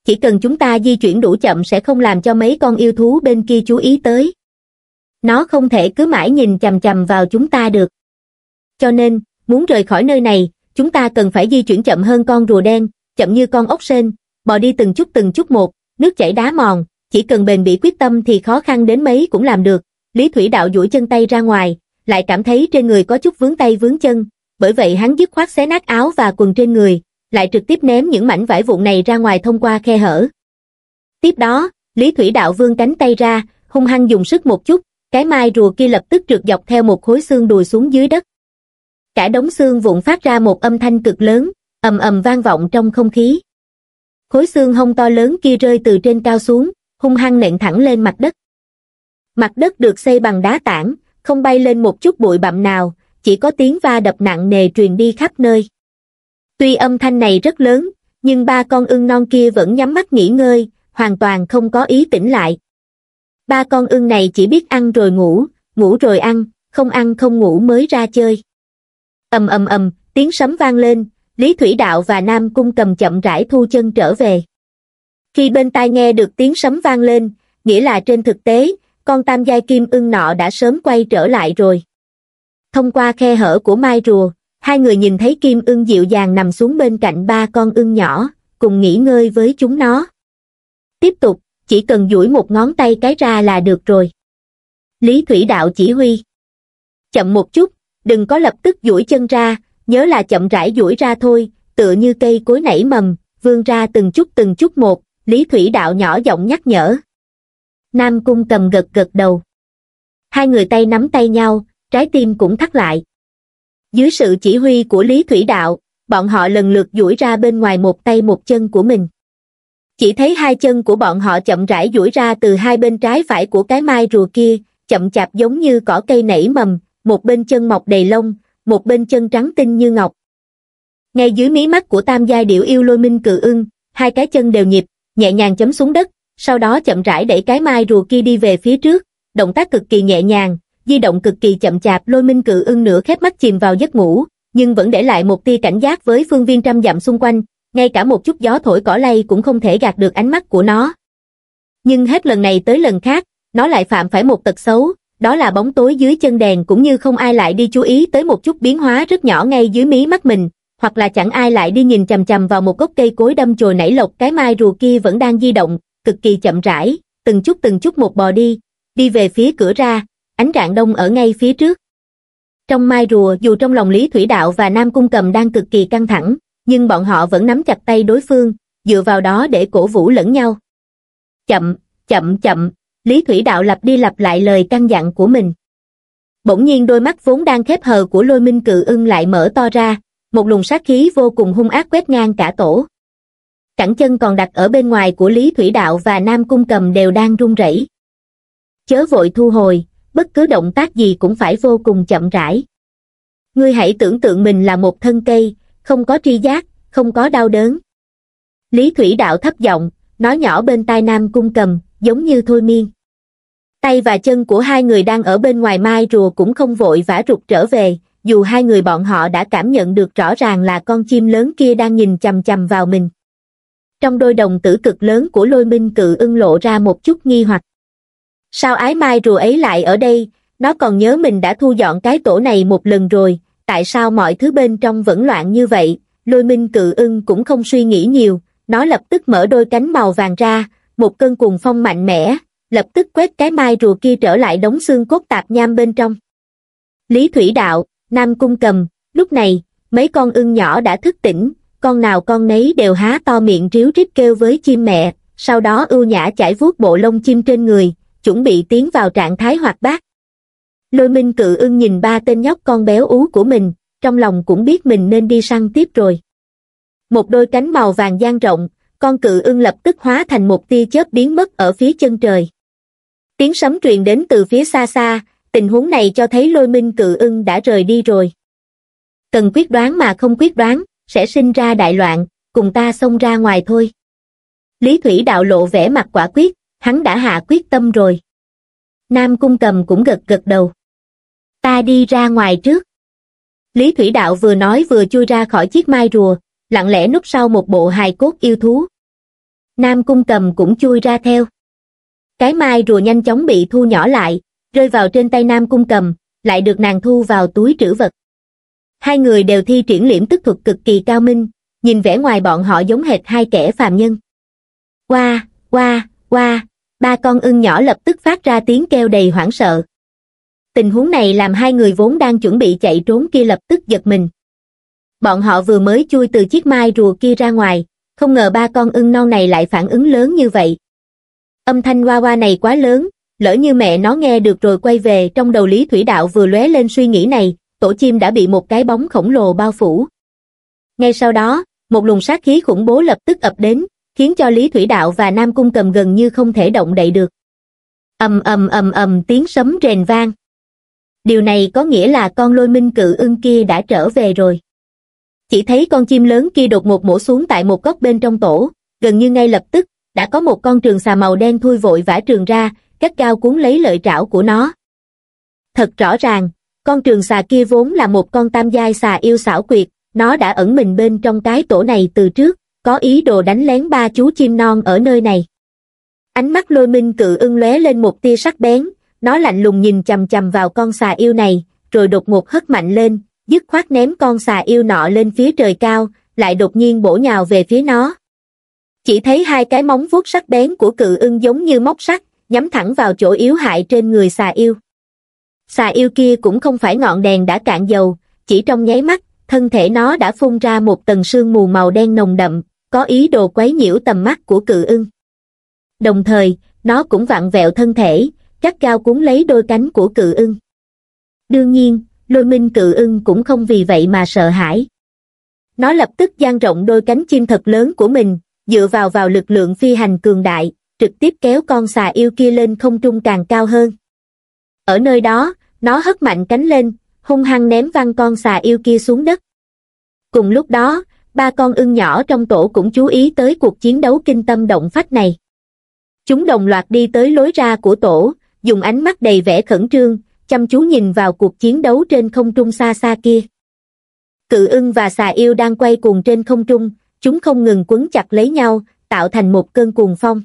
chỉ cần chúng ta di chuyển đủ chậm sẽ không làm cho mấy con yêu thú bên kia chú ý tới. Nó không thể cứ mãi nhìn chằm chằm vào chúng ta được. Cho nên, muốn rời khỏi nơi này, chúng ta cần phải di chuyển chậm hơn con rùa đen, chậm như con ốc sên, bò đi từng chút từng chút một, nước chảy đá mòn, chỉ cần bền bỉ quyết tâm thì khó khăn đến mấy cũng làm được. Lý Thủy Đạo duỗi chân tay ra ngoài, lại cảm thấy trên người có chút vướng tay vướng chân, bởi vậy hắn dứt khoát xé nát áo và quần trên người, lại trực tiếp ném những mảnh vải vụn này ra ngoài thông qua khe hở. Tiếp đó, Lý Thủy Đạo vươn cánh tay ra, hung hăng dùng sức một chút, cái mai rùa kia lập tức trượt dọc theo một khối xương đùi xuống dưới đất. Cả đống xương vụn phát ra một âm thanh cực lớn, ầm ầm vang vọng trong không khí. Khối xương hông to lớn kia rơi từ trên cao xuống, hung hăng nện thẳng lên mặt đất. Mặt đất được xây bằng đá tảng, không bay lên một chút bụi bặm nào, chỉ có tiếng va đập nặng nề truyền đi khắp nơi. Tuy âm thanh này rất lớn, nhưng ba con ưng non kia vẫn nhắm mắt nghỉ ngơi, hoàn toàn không có ý tỉnh lại. Ba con ưng này chỉ biết ăn rồi ngủ, ngủ rồi ăn, không ăn không ngủ mới ra chơi. Ầm ầm ầm, tiếng sấm vang lên, Lý Thủy Đạo và Nam Cung Cầm chậm rãi thu chân trở về. Khi bên tai nghe được tiếng sấm vang lên, nghĩa là trên thực tế, con tam giai kim ưng nọ đã sớm quay trở lại rồi. Thông qua khe hở của mai rùa, hai người nhìn thấy kim ưng dịu dàng nằm xuống bên cạnh ba con ưng nhỏ, cùng nghỉ ngơi với chúng nó. Tiếp tục, chỉ cần duỗi một ngón tay cái ra là được rồi. Lý Thủy Đạo chỉ huy. Chậm một chút, đừng có lập tức duỗi chân ra, nhớ là chậm rãi duỗi ra thôi, tựa như cây cối nảy mầm, vươn ra từng chút từng chút một, Lý Thủy Đạo nhỏ giọng nhắc nhở. Nam Cung Cầm gật gật đầu. Hai người tay nắm tay nhau, trái tim cũng thắt lại. Dưới sự chỉ huy của Lý Thủy Đạo, bọn họ lần lượt duỗi ra bên ngoài một tay một chân của mình. Chỉ thấy hai chân của bọn họ chậm rãi duỗi ra từ hai bên trái phải của cái mai rùa kia, chậm chạp giống như cỏ cây nảy mầm, một bên chân mọc đầy lông, một bên chân trắng tinh như ngọc. Ngay dưới mí mắt của tam giai điểu yêu Lôi Minh Cự Ưng, hai cái chân đều nhịp, nhẹ nhàng chấm xuống đất, sau đó chậm rãi đẩy cái mai rùa kia đi về phía trước, động tác cực kỳ nhẹ nhàng, di động cực kỳ chậm chạp. Lôi Minh Cự Ưng nửa khép mắt chìm vào giấc ngủ, nhưng vẫn để lại một tia cảnh giác với phương viên trăm dặm xung quanh, ngay cả một chút gió thổi cỏ lay cũng không thể gạt được ánh mắt của nó. Nhưng hết lần này tới lần khác, nó lại phạm phải một tật xấu, đó là bóng tối dưới chân đèn cũng như không ai lại đi chú ý tới một chút biến hóa rất nhỏ ngay dưới mí mắt mình, hoặc là chẳng ai lại đi nhìn chằm chằm vào một gốc cây cối đâm chồi nảy lộc. Cái mai rùa kia vẫn đang di động, cực kỳ chậm rãi, từng chút từng chút một bò đi, đi về phía cửa ra, ánh rạng đông ở ngay phía trước. Trong mai rùa, dù trong lòng Lý Thủy Đạo và Nam Cung Cầm đang cực kỳ căng thẳng, nhưng bọn họ vẫn nắm chặt tay đối phương, dựa vào đó để cổ vũ lẫn nhau. Chậm, chậm chậm, Lý Thủy Đạo lặp đi lặp lại lời căn dặn của mình. Bỗng nhiên đôi mắt vốn đang khép hờ của Lôi Minh Cự Ưng lại mở to ra, một luồng sát khí vô cùng hung ác quét ngang cả tổ. Cẳng chân còn đặt ở bên ngoài của Lý Thủy Đạo và Nam Cung Cầm đều đang run rẩy. Chớ vội thu hồi, bất cứ động tác gì cũng phải vô cùng chậm rãi. Ngươi hãy tưởng tượng mình là một thân cây, không có tri giác, không có đau đớn. Lý Thủy Đạo thấp giọng, nói nhỏ bên tai Nam Cung Cầm, giống như thôi miên. Tay và chân của hai người đang ở bên ngoài mai rùa cũng không vội vã rụt trở về, dù hai người bọn họ đã cảm nhận được rõ ràng là con chim lớn kia đang nhìn chằm chằm vào mình. Trong đôi đồng tử cực lớn của Lôi Minh Cự Ưng lộ ra một chút nghi hoặc. Sao ái mai rùa ấy lại ở đây, nó còn nhớ mình đã thu dọn cái tổ này một lần rồi, tại sao mọi thứ bên trong vẫn loạn như vậy? Lôi Minh Cự Ưng cũng không suy nghĩ nhiều, nó lập tức mở đôi cánh màu vàng ra, một cơn cuồng phong mạnh mẽ, lập tức quét cái mai rùa kia trở lại đống xương cốt tạp nham bên trong. Lý Thủy Đạo, Nam Cung Cầm, lúc này, mấy con ưng nhỏ đã thức tỉnh, con nào con nấy đều há to miệng ríu rít kêu với chim mẹ, sau đó ưu nhã chải vuốt bộ lông chim trên người, chuẩn bị tiến vào trạng thái hoạt bát. Lôi Minh Cự Ưng nhìn ba tên nhóc con béo ú của mình, trong lòng cũng biết mình nên đi săn tiếp rồi. Một đôi cánh màu vàng dang rộng, con cự ưng lập tức hóa thành một tia chớp biến mất ở phía chân trời. Tiếng sấm truyền đến từ phía xa xa, tình huống này cho thấy Lôi Minh Cự Ưng đã rời đi rồi. Cần quyết đoán mà không quyết đoán, sẽ sinh ra đại loạn, cùng ta xông ra ngoài thôi. Lý Thủy Đạo lộ vẻ mặt quả quyết, hắn đã hạ quyết tâm rồi. Nam Cung Cầm cũng gật gật đầu. Ta đi ra ngoài trước. Lý Thủy Đạo vừa nói vừa chui ra khỏi chiếc mai rùa, lặng lẽ núp sau một bộ hài cốt yêu thú. Nam Cung Cầm cũng chui ra theo. Cái mai rùa nhanh chóng bị thu nhỏ lại, rơi vào trên tay Nam Cung Cầm, lại được nàng thu vào túi trữ vật. Hai người đều thi triển liễm tức thuật cực kỳ cao minh, nhìn vẻ ngoài bọn họ giống hệt hai kẻ phàm nhân. Oa, oa, oa, ba con ưng nhỏ lập tức phát ra tiếng kêu đầy hoảng sợ. Tình huống này làm hai người vốn đang chuẩn bị chạy trốn kia lập tức giật mình. Bọn họ vừa mới chui từ chiếc mai rùa kia ra ngoài, không ngờ ba con ưng non này lại phản ứng lớn như vậy. Âm thanh oa oa này quá lớn, lỡ như mẹ nó nghe được rồi quay về. Trong đầu Lý Thủy Đạo vừa lóe lên suy nghĩ này, tổ chim đã bị một cái bóng khổng lồ bao phủ. Ngay sau đó, một luồng sát khí khủng bố lập tức ập đến, khiến cho Lý Thủy Đạo và Nam Cung Cầm gần như không thể động đậy được. Ầm ầm ầm ầm tiếng sấm rền vang. Điều này có nghĩa là con Lôi Minh cự ưng kia đã trở về rồi. Chỉ thấy con chim lớn kia đột ngột mổ xuống tại một góc bên trong tổ, gần như ngay lập tức, đã có một con trường xà màu đen thui vội vã trường ra, gắt gao cuốn lấy lợi trảo của nó. Thật rõ ràng, con trường xà kia vốn là một con tam giai xà yêu xảo quyệt, nó đã ẩn mình bên trong cái tổ này từ trước, có ý đồ đánh lén ba chú chim non ở nơi này. Ánh mắt Lôi Minh cự ưng lóe lên một tia sắc bén, nó lạnh lùng nhìn chằm chằm vào con xà yêu này, rồi đột ngột hất mạnh lên, dứt khoát ném con xà yêu nọ lên phía trời cao, lại đột nhiên bổ nhào về phía nó. Chỉ thấy hai cái móng vuốt sắc bén của cự ưng giống như móc sắt, nhắm thẳng vào chỗ yếu hại trên người xà yêu. Xà yêu kia cũng không phải ngọn đèn đã cạn dầu, chỉ trong nháy mắt, thân thể nó đã phun ra một tầng sương mù màu đen nồng đậm, có ý đồ quấy nhiễu tầm mắt của cự ưng. Đồng thời, nó cũng vặn vẹo thân thể, gắt gao cuốn lấy đôi cánh của cự ưng. Đương nhiên, Lôi Minh cự ưng cũng không vì vậy mà sợ hãi. Nó lập tức dang rộng đôi cánh chim thật lớn của mình, dựa vào vào lực lượng phi hành cường đại, trực tiếp kéo con xà yêu kia lên không trung càng cao hơn. Ở nơi đó, nó hất mạnh cánh lên, hung hăng ném văng con xà yêu kia xuống đất. Cùng lúc đó, ba con ưng nhỏ trong tổ cũng chú ý tới cuộc chiến đấu kinh tâm động phách này. Chúng đồng loạt đi tới lối ra của tổ, dùng ánh mắt đầy vẻ khẩn trương, chăm chú nhìn vào cuộc chiến đấu trên không trung xa xa kia. Cự ưng và xà yêu đang quay cuồng trên không trung, chúng không ngừng quấn chặt lấy nhau, tạo thành một cơn cuồng phong.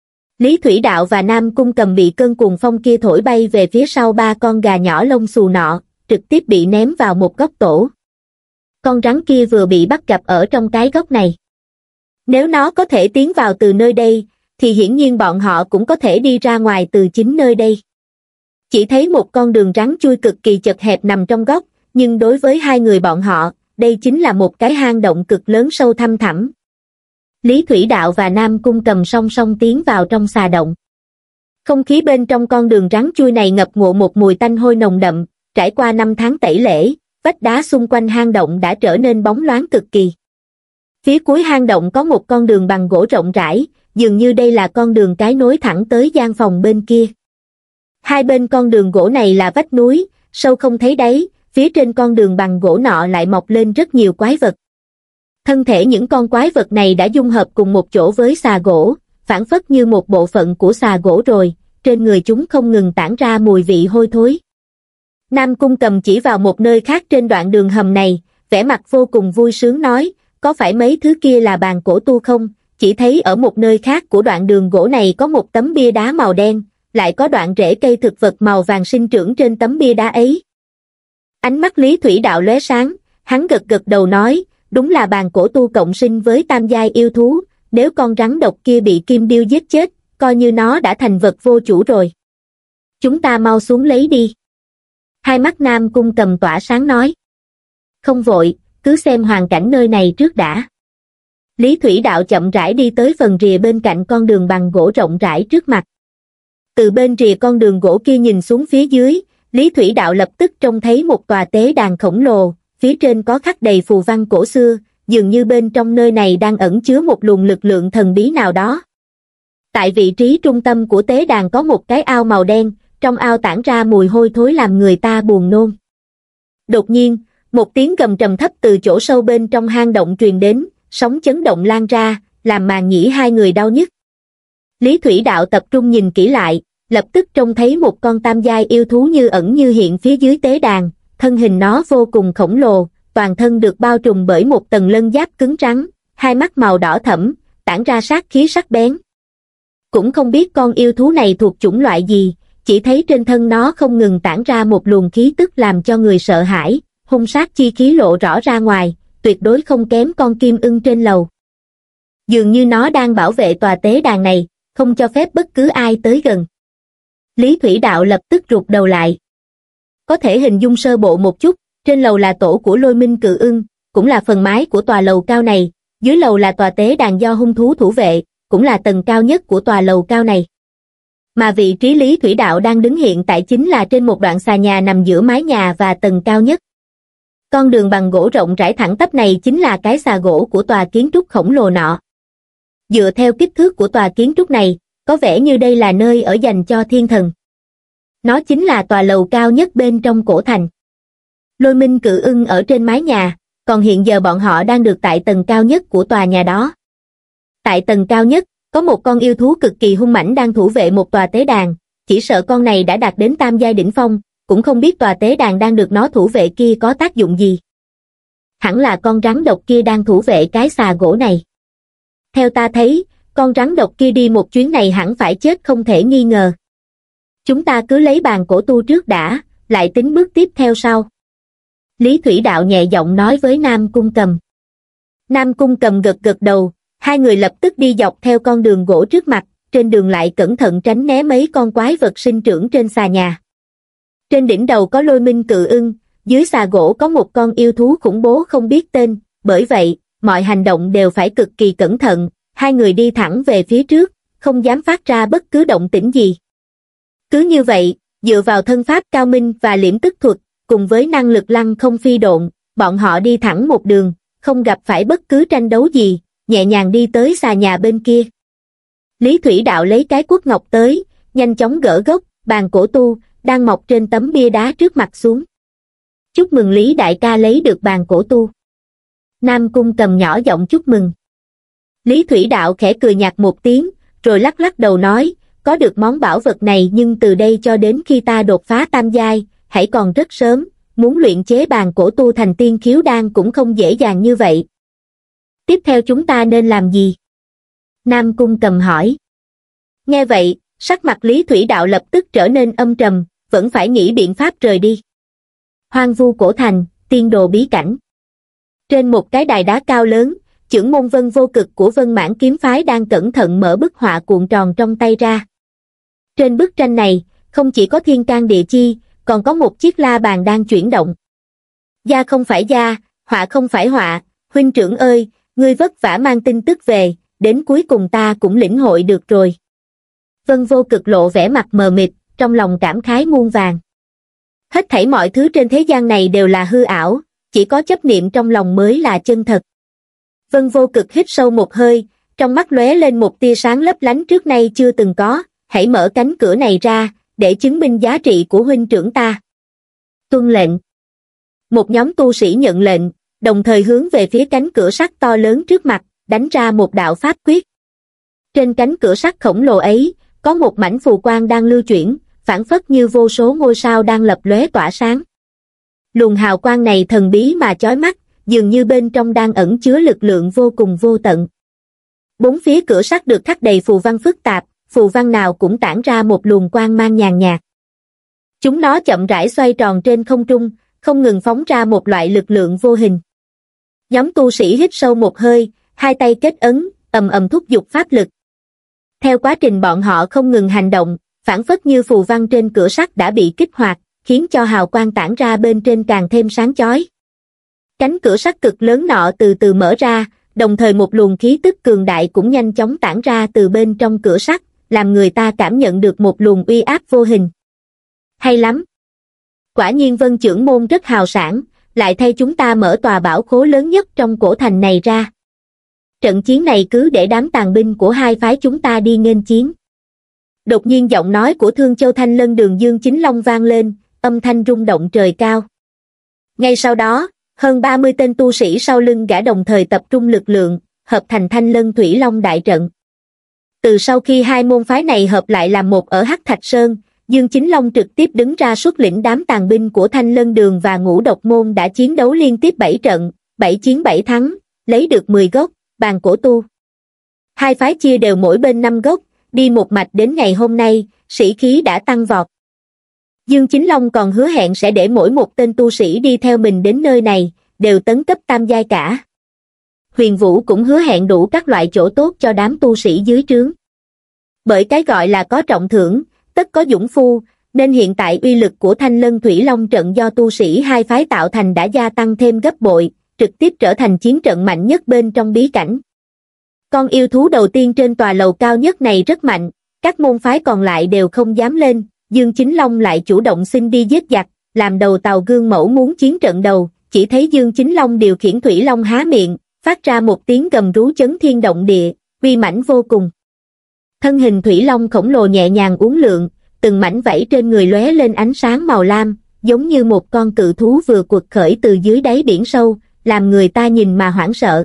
Lý Thủy Đạo và Nam Cung Cầm bị cơn cuồng phong kia thổi bay về phía sau ba con gà nhỏ lông xù nọ, trực tiếp bị ném vào một góc tổ. Con rắn kia vừa bị bắt gặp ở trong cái góc này. Nếu nó có thể tiến vào từ nơi đây, thì hiển nhiên bọn họ cũng có thể đi ra ngoài từ chính nơi đây. Chỉ thấy một con đường rắn chui cực kỳ chật hẹp nằm trong góc, nhưng đối với hai người bọn họ, đây chính là một cái hang động cực lớn sâu thăm thẳm. Lý Thủy Đạo và Nam Cung Cầm song song tiến vào trong xà động. Không khí bên trong con đường rắn chui này ngập ngụa một mùi tanh hôi nồng đậm, trải qua năm tháng tẩy lễ, vách đá xung quanh hang động đã trở nên bóng loáng cực kỳ. Phía cuối hang động có một con đường bằng gỗ rộng rãi, dường như đây là con đường cái nối thẳng tới gian phòng bên kia. Hai bên con đường gỗ này là vách núi, sâu không thấy đáy, phía trên con đường bằng gỗ nọ lại mọc lên rất nhiều quái vật. Thân thể những con quái vật này đã dung hợp cùng một chỗ với xà gỗ, phảng phất như một bộ phận của xà gỗ rồi, trên người chúng không ngừng tản ra mùi vị hôi thối. Nam Cung Cầm chỉ vào một nơi khác trên đoạn đường hầm này, vẻ mặt vô cùng vui sướng nói, có phải mấy thứ kia là bàn cổ tu không? Chỉ thấy ở một nơi khác của đoạn đường gỗ này có một tấm bia đá màu đen, lại có đoạn rễ cây thực vật màu vàng sinh trưởng trên tấm bia đá ấy. Ánh mắt Lý Thủy Đạo lóe sáng, hắn gật gật đầu nói, đúng là bàn cổ tu cộng sinh với tam giai yêu thú, nếu con rắn độc kia bị Kim Điêu giết chết, coi như nó đã thành vật vô chủ rồi. Chúng ta mau xuống lấy đi. Hai mắt Nam Cung Cầm tỏa sáng nói. Không vội, cứ xem hoàn cảnh nơi này trước đã. Lý Thủy Đạo chậm rãi đi tới phần rìa bên cạnh con đường bằng gỗ rộng rãi trước mặt. Từ bên rìa con đường gỗ kia nhìn xuống phía dưới, Lý Thủy Đạo lập tức trông thấy một tòa tế đàn khổng lồ, phía trên có khắc đầy phù văn cổ xưa, dường như bên trong nơi này đang ẩn chứa một luồng lực lượng thần bí nào đó. Tại vị trí trung tâm của tế đàn có một cái ao màu đen, trong ao tản ra mùi hôi thối làm người ta buồn nôn. Đột nhiên, một tiếng gầm trầm thấp từ chỗ sâu bên trong hang động truyền đến, sóng chấn động lan ra, làm màng nhĩ hai người đau nhức. Lý Thủy Đạo tập trung nhìn kỹ lại, lập tức trông thấy một con tam giai yêu thú như ẩn như hiện phía dưới tế đàn, thân hình nó vô cùng khổng lồ, toàn thân được bao trùm bởi một tầng lân giáp cứng rắn, hai mắt màu đỏ thẫm, tản ra sát khí sắc bén. Cũng không biết con yêu thú này thuộc chủng loại gì, chỉ thấy trên thân nó không ngừng tản ra một luồng khí tức làm cho người sợ hãi, hung sát chi khí lộ rõ ra ngoài, tuyệt đối không kém con kim ưng trên lầu. Dường như nó đang bảo vệ tòa tế đàn này, không cho phép bất cứ ai tới gần. Lý Thủy Đạo lập tức rụt đầu lại. Có thể hình dung sơ bộ một chút, trên lầu là tổ của Lôi Minh Cự Ưng, cũng là phần mái của tòa lầu cao này, dưới lầu là tòa tế đàn do hung thú thủ vệ, cũng là tầng cao nhất của tòa lầu cao này. Mà vị trí Lý Thủy Đạo đang đứng hiện tại chính là trên một đoạn xà nhà nằm giữa mái nhà và tầng cao nhất. Con đường bằng gỗ rộng rãi thẳng tắp này chính là cái xà gỗ của tòa kiến trúc khổng lồ nọ. Dựa theo kích thước của tòa kiến trúc này, có vẻ như đây là nơi ở dành cho thiên thần. Nó chính là tòa lầu cao nhất bên trong cổ thành. Lôi Minh Cự Ưng ở trên mái nhà, còn hiện giờ bọn họ đang được tại tầng cao nhất của tòa nhà đó. Tại tầng cao nhất, có một con yêu thú cực kỳ hung mãnh đang thủ vệ một tòa tế đàn, chỉ sợ con này đã đạt đến tam giai đỉnh phong, cũng không biết tòa tế đàn đang được nó thủ vệ kia có tác dụng gì. Hẳn là con rắn độc kia đang thủ vệ cái xà gỗ này. Theo ta thấy, con rắn độc kia đi một chuyến này hẳn phải chết không thể nghi ngờ. Chúng ta cứ lấy bàn cổ tu trước đã, lại tính bước tiếp theo sau. Lý Thủy Đạo nhẹ giọng nói với Nam Cung Cầm. Nam Cung Cầm gật gật đầu, hai người lập tức đi dọc theo con đường gỗ trước mặt, trên đường lại cẩn thận tránh né mấy con quái vật sinh trưởng trên xà nhà. Trên đỉnh đầu có Lôi Minh Cự Ưng, dưới xà gỗ có một con yêu thú khủng bố không biết tên, bởi vậy, mọi hành động đều phải cực kỳ cẩn thận, hai người đi thẳng về phía trước, không dám phát ra bất cứ động tĩnh gì. Cứ như vậy, dựa vào thân pháp cao minh và liễm tức thuật, cùng với năng lực lăng không phi độn, bọn họ đi thẳng một đường, không gặp phải bất cứ tranh đấu gì, nhẹ nhàng đi tới xà nhà bên kia. Lý Thủy Đạo lấy cái quất ngọc tới, nhanh chóng gỡ gốc, bàn cổ tu, đang mọc trên tấm bia đá trước mặt xuống. Chúc mừng Lý đại ca lấy được bàn cổ tu. Nam Cung Cầm nhỏ giọng chúc mừng. Lý Thủy Đạo khẽ cười nhạt một tiếng, rồi lắc lắc đầu nói, có được món bảo vật này nhưng từ đây cho đến khi ta đột phá tam giai, hãy còn rất sớm, muốn luyện chế bàn cổ tu thành tiên khiếu đan cũng không dễ dàng như vậy. Tiếp theo chúng ta nên làm gì? Nam Cung Cầm hỏi. Nghe vậy, sắc mặt Lý Thủy Đạo lập tức trở nên âm trầm, vẫn phải nghĩ biện pháp rời đi. Hoang vu cổ thành, tiên đồ bí cảnh. Trên một cái đài đá cao lớn, chưởng môn Vân Vô Cực của Vân Mãn kiếm phái đang cẩn thận mở bức họa cuộn tròn trong tay ra. Trên bức tranh này, không chỉ có thiên can địa chi, còn có một chiếc la bàn đang chuyển động. Da không phải da, họa không phải họa, huynh trưởng ơi, ngươi vất vả mang tin tức về, đến cuối cùng ta cũng lĩnh hội được rồi. Vân Vô Cực lộ vẻ mặt mờ mịt, trong lòng cảm khái muôn vàn. Hết thảy mọi thứ trên thế gian này đều là hư ảo, chỉ có chấp niệm trong lòng mới là chân thật. Vân Vô Cực hít sâu một hơi, trong mắt lóe lên một tia sáng lấp lánh trước nay chưa từng có, hãy mở cánh cửa này ra, để chứng minh giá trị của huynh trưởng ta. Tuân lệnh. Một nhóm tu sĩ nhận lệnh, đồng thời hướng về phía cánh cửa sắt to lớn trước mặt, đánh ra một đạo pháp quyết. Trên cánh cửa sắt khổng lồ ấy, có một mảnh phù quang đang lưu chuyển, phảng phất như vô số ngôi sao đang lập lóe tỏa sáng. Luồng hào quang này thần bí mà chói mắt, dường như bên trong đang ẩn chứa lực lượng vô cùng vô tận. Bốn phía cửa sắt được khắc đầy phù văn phức tạp, phù văn nào cũng tản ra một luồng quang mang nhàn nhạt. Chúng nó chậm rãi xoay tròn trên không trung, không ngừng phóng ra một loại lực lượng vô hình. Nhóm tu sĩ hít sâu một hơi, hai tay kết ấn, ầm ầm thúc giục pháp lực. Theo quá trình bọn họ không ngừng hành động, phảng phất như phù văn trên cửa sắt đã bị kích hoạt, khiến cho hào quang tản ra bên trên càng thêm sáng chói. Cánh cửa sắt cực lớn nọ từ từ mở ra, đồng thời một luồng khí tức cường đại cũng nhanh chóng tản ra từ bên trong cửa sắt, làm người ta cảm nhận được một luồng uy áp vô hình. Hay lắm! Quả nhiên Vân Chưởng Môn rất hào sảng, lại thay chúng ta mở tòa bảo khố lớn nhất trong cổ thành này ra. Trận chiến này cứ để đám tàn binh của hai phái chúng ta đi nghênh chiến. Đột nhiên giọng nói của Thương Châu Thanh Lân Đường Dương Chính Long vang lên, âm thanh rung động trời cao. Ngay sau đó, hơn ba mươi tên tu sĩ sau lưng gã đồng thời tập trung lực lượng, hợp thành Thanh Lân Thủy Long đại trận. Từ sau khi hai môn phái này hợp lại làm một ở Hắc Thạch Sơn, Dương Chính Long trực tiếp đứng ra xuất lĩnh đám tàn binh của Thanh Lân Đường và Ngũ Độc Môn đã chiến đấu liên tiếp bảy trận, bảy chiến bảy thắng, lấy được mười gốc bàn cổ tu. Hai phái chia đều mỗi bên năm gốc, đi một mạch đến ngày hôm nay, sĩ khí đã tăng vọt. Dương Chính Long còn hứa hẹn sẽ để mỗi một tên tu sĩ đi theo mình đến nơi này, đều tấn cấp tam giai cả. Huyền Vũ cũng hứa hẹn đủ các loại chỗ tốt cho đám tu sĩ dưới trướng. Bởi cái gọi là có trọng thưởng, tất có dũng phu, nên hiện tại uy lực của Thanh Lân Thủy Long trận do tu sĩ hai phái tạo thành đã gia tăng thêm gấp bội, trực tiếp trở thành chiến trận mạnh nhất bên trong bí cảnh. Con yêu thú đầu tiên trên tòa lầu cao nhất này rất mạnh, các môn phái còn lại đều không dám lên, Dương Chính Long lại chủ động xin đi giết giặc, làm đầu tàu gương mẫu muốn chiến trận đầu, chỉ thấy Dương Chính Long điều khiển Thủy Long há miệng, phát ra một tiếng gầm rú chấn thiên động địa, uy mãnh vô cùng. Thân hình Thủy Long khổng lồ nhẹ nhàng uốn lượn, từng mảnh vảy trên người lóe lên ánh sáng màu lam, giống như một con cự thú vừa quật khởi từ dưới đáy biển sâu, làm người ta nhìn mà hoảng sợ.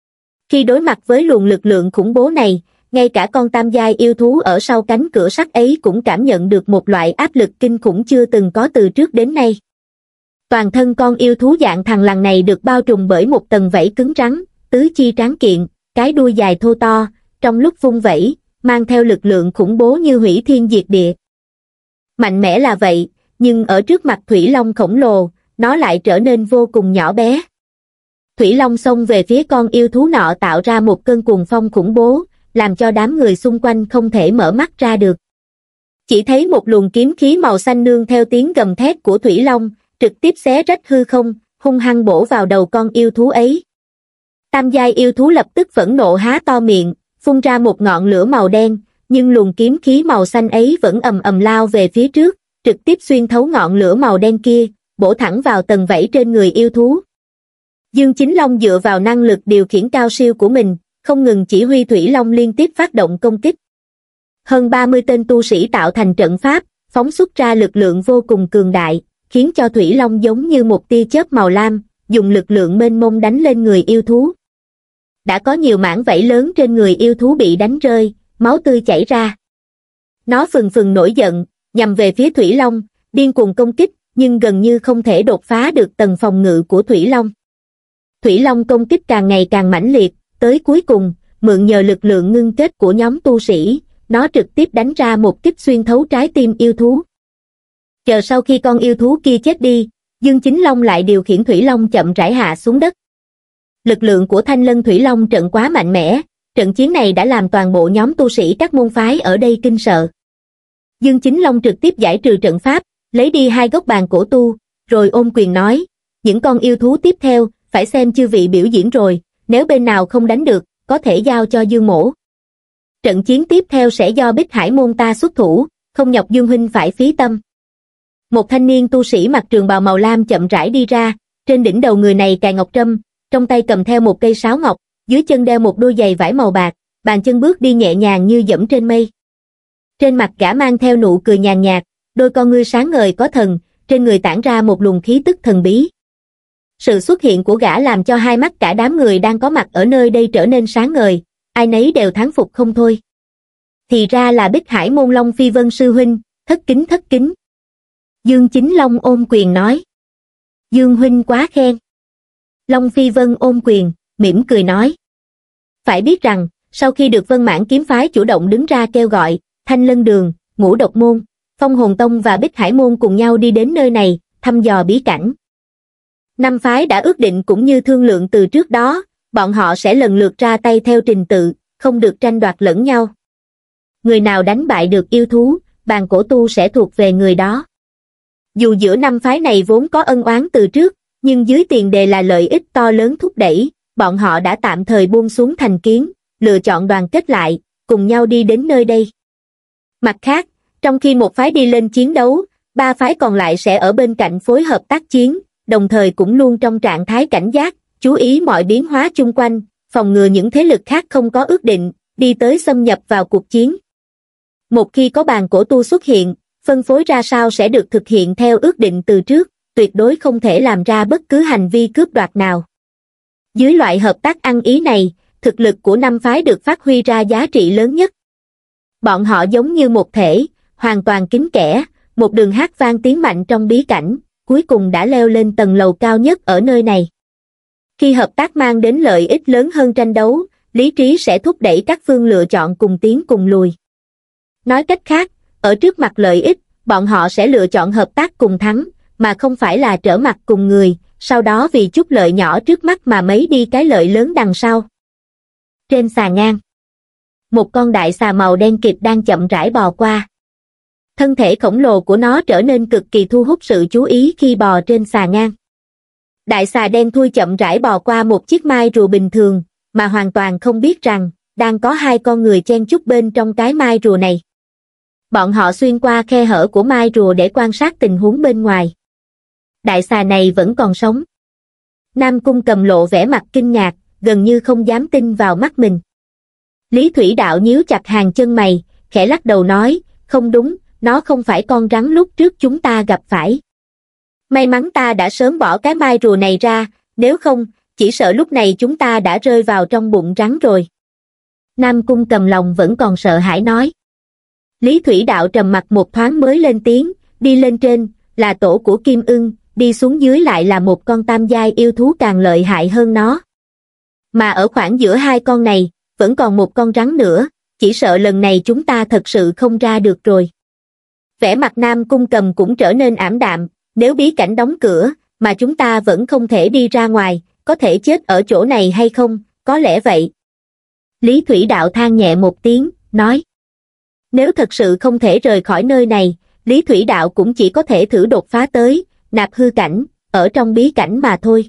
Khi đối mặt với luồng lực lượng khủng bố này, ngay cả con tam giai yêu thú ở sau cánh cửa sắt ấy cũng cảm nhận được một loại áp lực kinh khủng chưa từng có từ trước đến nay. Toàn thân con yêu thú dạng thằn lằn này được bao trùm bởi một tầng vảy cứng rắn, tứ chi tráng kiện, cái đuôi dài thô to, trong lúc vung vẩy, mang theo lực lượng khủng bố như hủy thiên diệt địa. Mạnh mẽ là vậy, nhưng ở trước mặt Thủy Long khổng lồ, nó lại trở nên vô cùng nhỏ bé. Thủy Long xông về phía con yêu thú nọ tạo ra một cơn cuồng phong khủng bố, làm cho đám người xung quanh không thể mở mắt ra được. Chỉ thấy một luồng kiếm khí màu xanh nương theo tiếng gầm thét của Thủy Long, trực tiếp xé rách hư không, hung hăng bổ vào đầu con yêu thú ấy. Tam giai yêu thú lập tức phẫn nộ há to miệng, phun ra một ngọn lửa màu đen, nhưng luồng kiếm khí màu xanh ấy vẫn ầm ầm lao về phía trước, trực tiếp xuyên thấu ngọn lửa màu đen kia, bổ thẳng vào tầng vảy trên người yêu thú. Dương Chính Long dựa vào năng lực điều khiển cao siêu của mình, không ngừng chỉ huy Thủy Long liên tiếp phát động công kích. Hơn ba mươi tên tu sĩ tạo thành trận pháp, phóng xuất ra lực lượng vô cùng cường đại, khiến cho Thủy Long giống như một tia chớp màu lam, dùng lực lượng mênh mông đánh lên người yêu thú. Đã có nhiều mảng vảy lớn trên người yêu thú bị đánh rơi, máu tươi chảy ra. Nó phừng phừng nổi giận, nhằm về phía Thủy Long, điên cuồng công kích, nhưng gần như không thể đột phá được tầng phòng ngự của Thủy Long. Thủy Long công kích càng ngày càng mãnh liệt, tới cuối cùng, mượn nhờ lực lượng ngưng kết của nhóm tu sĩ, nó trực tiếp đánh ra một kích xuyên thấu trái tim yêu thú. Chờ sau khi con yêu thú kia chết đi, Dương Chính Long lại điều khiển Thủy Long chậm rãi hạ xuống đất. Lực lượng của Thanh Lân Thủy Long trận quá mạnh mẽ, trận chiến này đã làm toàn bộ nhóm tu sĩ các môn phái ở đây kinh sợ. Dương Chính Long trực tiếp giải trừ trận pháp, lấy đi hai gốc bàn cổ tu, rồi ôm quyền nói, những con yêu thú tiếp theo, phải xem chư vị biểu diễn rồi, nếu bên nào không đánh được, có thể giao cho Dương mỗ. Trận chiến tiếp theo sẽ do Bích Hải môn ta xuất thủ, không nhọc Dương huynh phải phí tâm. Một thanh niên tu sĩ mặc trường bào màu lam chậm rãi đi ra, trên đỉnh đầu người này cài ngọc trâm, trong tay cầm theo một cây sáo ngọc, dưới chân đeo một đôi giày vải màu bạc, bàn chân bước đi nhẹ nhàng như dẫm trên mây. Trên mặt gã mang theo nụ cười nhàn nhạt, đôi con ngươi sáng ngời có thần, trên người tản ra một luồng khí tức thần bí. Sự xuất hiện của gã làm cho hai mắt cả đám người đang có mặt ở nơi đây trở nên sáng ngời, ai nấy đều thán phục không thôi. Thì ra là Bích Hải môn Long Phi Vân sư huynh, thất kính thất kính. Dương Chính Long ôm quyền nói. Dương huynh quá khen. Long Phi Vân ôm quyền, mỉm cười nói. Phải biết rằng, sau khi được Vân Mãn kiếm phái chủ động đứng ra kêu gọi, Thanh Lân Đường, Ngũ Độc môn, Phong Hồn tông và Bích Hải môn cùng nhau đi đến nơi này, thăm dò bí cảnh. Năm phái đã ước định cũng như thương lượng từ trước đó, bọn họ sẽ lần lượt ra tay theo trình tự, không được tranh đoạt lẫn nhau. Người nào đánh bại được yêu thú, bàn cổ tu sẽ thuộc về người đó. Dù giữa năm phái này vốn có ân oán từ trước, nhưng dưới tiền đề là lợi ích to lớn thúc đẩy, bọn họ đã tạm thời buông xuống thành kiến, lựa chọn đoàn kết lại, cùng nhau đi đến nơi đây. Mặt khác, trong khi một phái đi lên chiến đấu, ba phái còn lại sẽ ở bên cạnh phối hợp tác chiến, đồng thời cũng luôn trong trạng thái cảnh giác, chú ý mọi biến hóa chung quanh, phòng ngừa những thế lực khác không có ước định, đi tới xâm nhập vào cuộc chiến. Một khi có bàn cổ tu xuất hiện, phân phối ra sao sẽ được thực hiện theo ước định từ trước, tuyệt đối không thể làm ra bất cứ hành vi cướp đoạt nào. Dưới loại hợp tác ăn ý này, thực lực của năm phái được phát huy ra giá trị lớn nhất. Bọn họ giống như một thể, hoàn toàn kín kẽ, một đường hát vang tiếng mạnh trong bí cảnh, cuối cùng đã leo lên tầng lầu cao nhất ở nơi này. Khi hợp tác mang đến lợi ích lớn hơn tranh đấu, lý trí sẽ thúc đẩy các phương lựa chọn cùng tiến cùng lùi. Nói cách khác, ở trước mặt lợi ích, bọn họ sẽ lựa chọn hợp tác cùng thắng, mà không phải là trở mặt cùng người, sau đó vì chút lợi nhỏ trước mắt mà mấy đi cái lợi lớn đằng sau. Trên xà ngang, một con đại xà màu đen kịt đang chậm rãi bò qua. Thân thể khổng lồ của nó trở nên cực kỳ thu hút sự chú ý khi bò trên xà ngang. Đại xà đen thui chậm rãi bò qua một chiếc mai rùa bình thường, mà hoàn toàn không biết rằng, đang có hai con người chen chúc bên trong cái mai rùa này. Bọn họ xuyên qua khe hở của mai rùa để quan sát tình huống bên ngoài. Đại xà này vẫn còn sống. Nam Cung Cầm lộ vẻ mặt kinh ngạc, gần như không dám tin vào mắt mình. Lý Thủy Đạo nhíu chặt hàng chân mày, khẽ lắc đầu nói, không đúng, nó không phải con rắn lúc trước chúng ta gặp phải. May mắn ta đã sớm bỏ cái mai rùa này ra, nếu không, chỉ sợ lúc này chúng ta đã rơi vào trong bụng rắn rồi. Nam Cung Cầm lòng vẫn còn sợ hãi nói. Lý Thủy Đạo trầm mặt một thoáng mới lên tiếng, đi lên trên, là tổ của Kim Ưng, đi xuống dưới lại là một con tam giai yêu thú càng lợi hại hơn nó. Mà ở khoảng giữa hai con này, vẫn còn một con rắn nữa, chỉ sợ lần này chúng ta thật sự không ra được rồi. Vẻ mặt Nam Cung Cầm cũng trở nên ảm đạm, nếu bí cảnh đóng cửa, mà chúng ta vẫn không thể đi ra ngoài, có thể chết ở chỗ này hay không, có lẽ vậy. Lý Thủy Đạo than nhẹ một tiếng, nói. Nếu thật sự không thể rời khỏi nơi này, Lý Thủy Đạo cũng chỉ có thể thử đột phá tới, nạp hư cảnh, ở trong bí cảnh mà thôi.